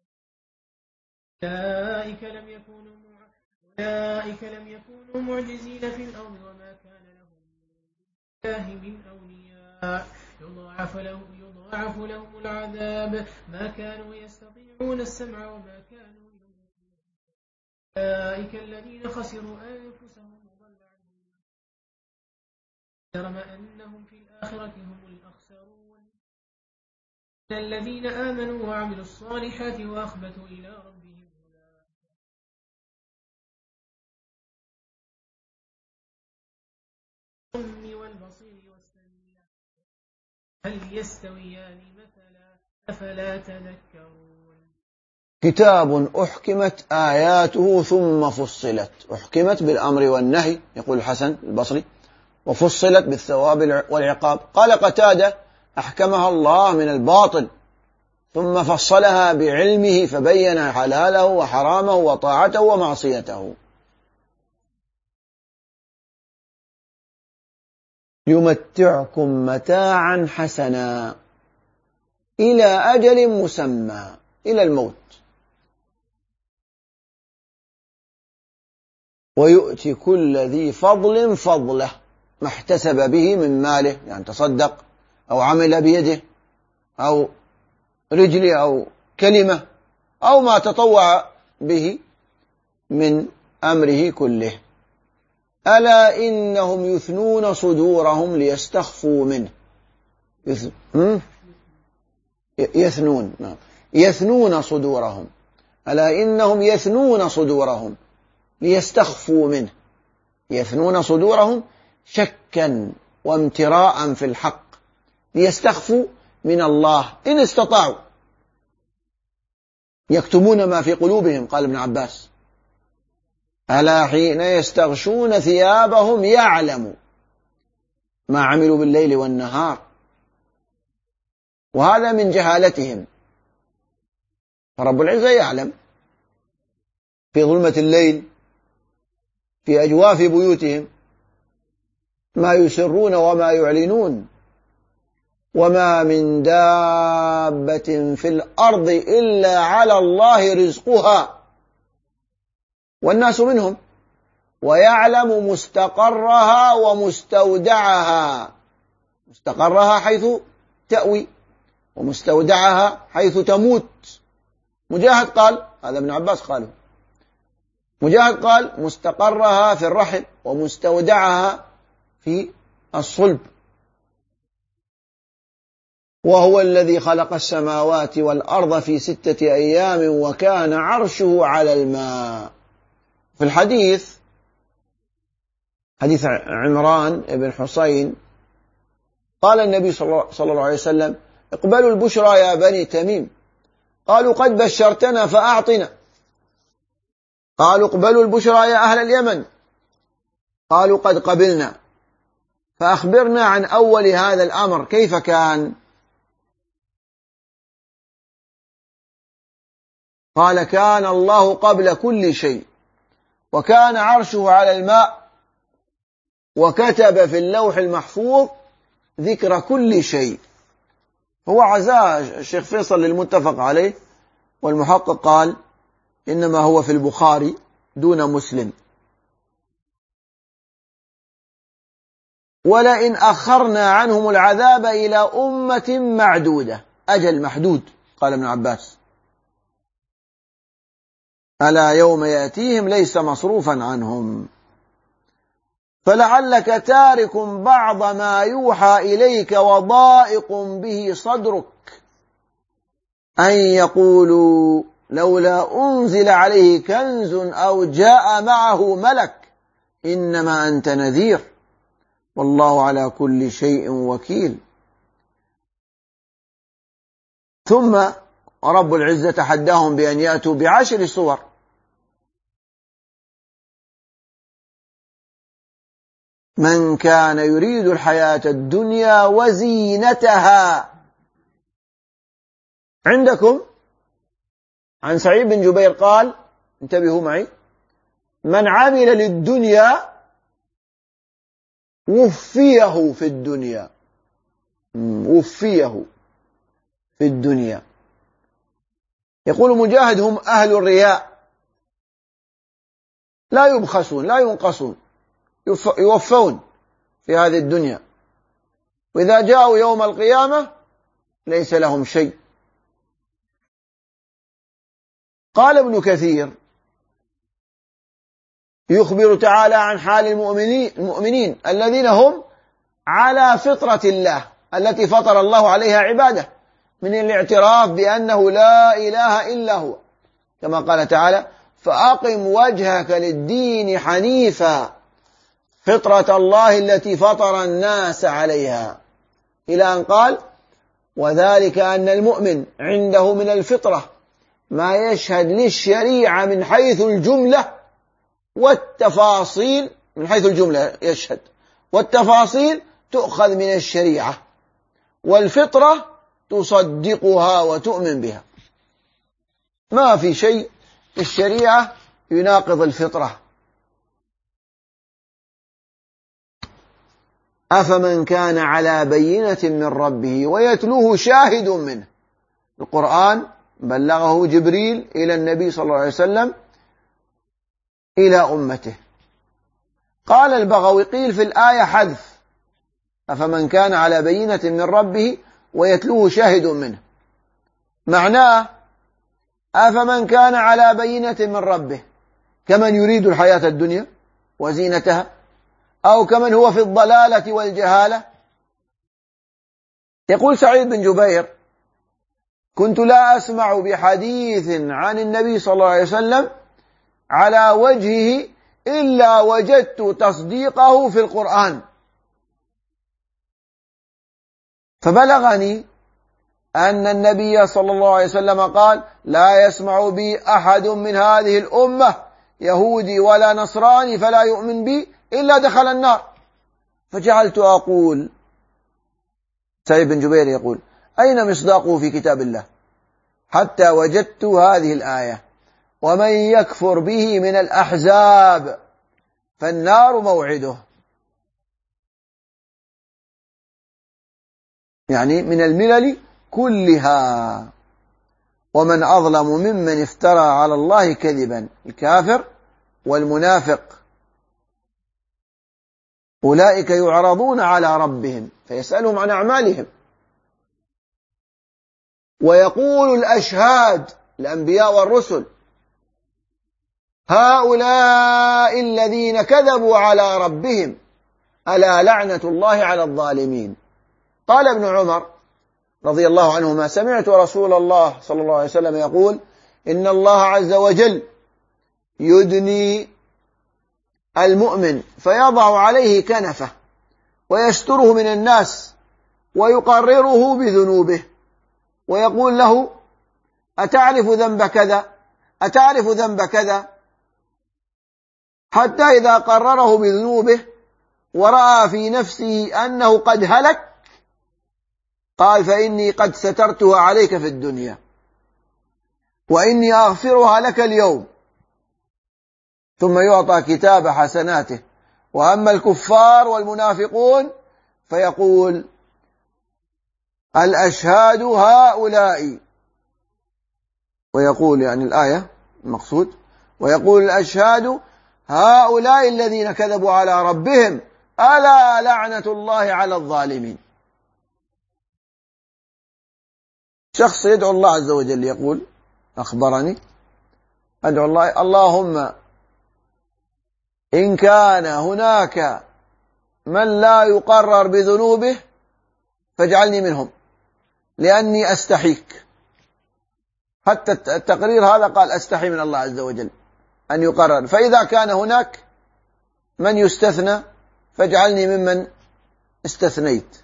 أولئك لم يكونوا معجزين في الأرض وما كان لهم الله من أولياء يضاعف لهم العذاب ما كانوا يستطيعون السمع وما كانوا يبصرون. أولئك الذين خسروا أنفسهم وضل عنهم جرم أنهم في الآخرة هم الأخسرون. الذين آمنوا وعملوا الصالحات وأخبتوا إلى ربهم والبصير والسميع هل يستويان مثلا أفلا تذكرون. كتاب أحكمت آياته ثم فصلت. أحكمت بالأمر والنهي يقول الحسن البصري، وفصلت بالثواب والعقاب. قال قتادة أحكمها الله من الباطل ثم فصلها بعلمه فبين حلاله وحرامه وطاعته ومعصيته. يمتعكم متاعا حسنا إلى أجل مسمى، إلى الموت، ويؤتي كل ذي فضل فضله ما احتسب به من ماله، يعني تصدق أو عمل بيده أو رجله أو كلمة أو ما تطوع به من أمره كله. ألا إنهم يثنون صدورهم ليستخفوا منه. يثنون صدورهم. ألا إنهم يثنون صدورهم ليستخفوا منه. يثنون صدورهم شكا وامتراء في الحق ليستخفوا من الله إن استطاعوا. يكتمون ما في قلوبهم قال ابن عباس. ألا حين يستغشون ثيابهم يعلم ما عملوا بالليل والنهار. وهذا من جهالتهم، فرب العزة يعلم في ظلمة الليل في أجواف بيوتهم ما يسرون وما يعلنون. وما من دابة في الأرض إلا على الله رزقها والناس منهم، ويعلم مستقرها ومستودعها. مستقرها حيث تأوي ومستودعها حيث تموت. مجاهد قال، هذا ابن عباس قاله، مجاهد قال مستقرها في الرحم ومستودعها في الصلب. وهو الذي خلق السماوات والأرض في 6 أيام وكان عرشه على الماء. في الحديث حديث عمران بن حسين قال النبي صلى الله عليه وسلم اقبلوا البشرى يا بني تميم. قالوا قد بشرتنا فأعطنا. قالوا اقبلوا البشرى يا أهل اليمن. قالوا قد قبلنا. فأخبرنا عن أول هذا الأمر كيف كان؟ قال كان الله قبل كل شيء وكان عرشه على الماء وكتب في اللوح المحفوظ ذكر كل شيء. هو عزاه الشيخ فيصل للمتفق عليه، والمحقق قال إنما هو في البخاري دون مسلم. ولئن أخرنا عنهم العذاب إلى أمة معدودة، أجل محدود قال ابن عباس. ألا يوم يأتيهم ليس مصروفا عنهم. فلعلك تارك بعض ما يوحى إليك وضائق به صدرك أن يقولوا لولا أنزل عليه كنز أو جاء معه ملك إنما أنت نذير والله على كل شيء وكيل. ثم رب العزة تحداهم بأن يأتوا ب10 صور من كان يريد الحياة الدنيا وزينتها. عندكم عن سعيد بن جبير قال، انتبهوا معي، من عمل للدنيا وفيه في الدنيا، وفيه في الدنيا. يقول مجاهد هم أهل الرياء، لا يبخسون لا ينقصون، يوفون في هذه الدنيا، وإذا جاءوا يوم القيامة ليس لهم شيء. قال ابن كثير يخبر تعالى عن حال المؤمنين الذين هم على فطرة الله التي فطر الله عليها عباده، من الاعتراف بأنه لا إله إلا هو، كما قال تعالى فأقم وجهك للدين حنيفا فطرة الله التي فطر الناس عليها، إلى أن قال وذلك أن المؤمن عنده من الفطرة ما يشهد للشريعة من حيث الجملة والتفاصيل، من حيث الجملة يشهد والتفاصيل تؤخذ من الشريعة، والفطرة تصدقها وتؤمن بها. ما في شيء في الشريعة يناقض الفطرة. أفمن كان على بينة من ربه ويتلوه شاهد منه، القرآن بلغه جبريل إلى النبي صلى الله عليه وسلم إلى أمته. قال البغوي قيل في الآية حذف أفمن كان على بينة من ربه ويتلوه شاهد منه، معناه أفمن كان على بينة من ربه كمن يريد الحياة الدنيا وزينتها، أو كمن هو في الضلالة والجهالة. يقول سعيد بن جبير كنت لا أسمع بحديث عن النبي صلى الله عليه وسلم على وجهه إلا وجدت تصديقه في القرآن، فبلغني أن النبي صلى الله عليه وسلم قال لا يسمع بي أحد من هذه الأمة يهودي ولا نصراني فلا يؤمن بي إلا دخل النار. فجعلت أقول، سعيد بن جبير يقول أين مصداقه في كتاب الله؟ حتى وجدت هذه الآية ومن يكفر به من الأحزاب فالنار موعده، يعني من الملل كلها. ومن أظلم ممن افترى على الله كذبا، الكافر والمنافق أولئك يعرضون على ربهم فيسألهم عن أعمالهم، ويقول الأشهاد الأنبياء والرسل هؤلاء الذين كذبوا على ربهم ألا لعنة الله على الظالمين. قال ابن عمر رضي الله عنهما سمعت رسول الله صلى الله عليه وسلم يقول إن الله عز وجل يدني المؤمن فيضع عليه كنفه ويستره من الناس ويقرره بذنوبه ويقول له أتعرف ذنب كذا أتعرف ذنب كذا، حتى إذا قرره بذنوبه ورأى في نفسه أنه قد هلك قال فإني قد سترتها عليك في الدنيا وإني أغفرها لك اليوم، ثم يعطى كتاب حسناته. وأما الكفار والمنافقون فيقول الأشهاد هؤلاء، ويقول يعني الآية المقصود، ويقول الأشهاد هؤلاء الذين كذبوا على ربهم ألا لعنة الله على الظالمين. شخص يدعو الله عز وجل يقول أخبرني أدعو الله اللهم إن كان هناك من لا يقرر بذنوبه فاجعلني منهم لأني أستحيك. حتى التقرير هذا قال أستحي من الله عز وجل أن يقرر، فإذا كان هناك من يستثنى فاجعلني ممن استثنيت.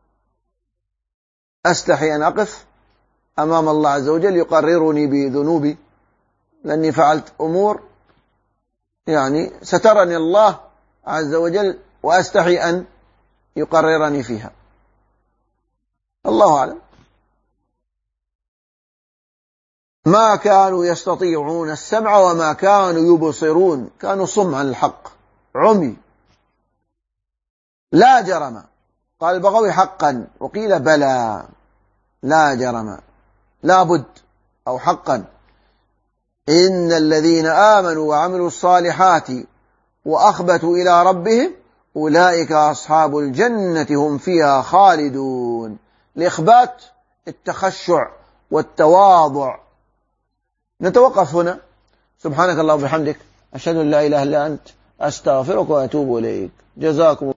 أستحي أن أقف أمام الله عز وجل يقررني بذنوبي، لأني فعلت أمور يعني سترني الله عز وجل وأستحي أن يقررني فيها. الله أعلم. ما كانوا يستطيعون السمع وما كانوا يبصرون، كانوا صم عن الحق، عمي. لا جرم، قال البغوي حقا، وقيل بلى، لا جرم، لا بد أو حقا، إن الذين آمنوا وعملوا الصالحات وأخبتوا إلى ربهم أولئك أصحاب الجنة هم فيها خالدون. الإخبات التخشع والتواضع. نتوقف هنا. سبحانك اللهم وبحمدك، أشهد أن لا إله إلا أنت، أستغفرك وأتوب إليك. جزاكم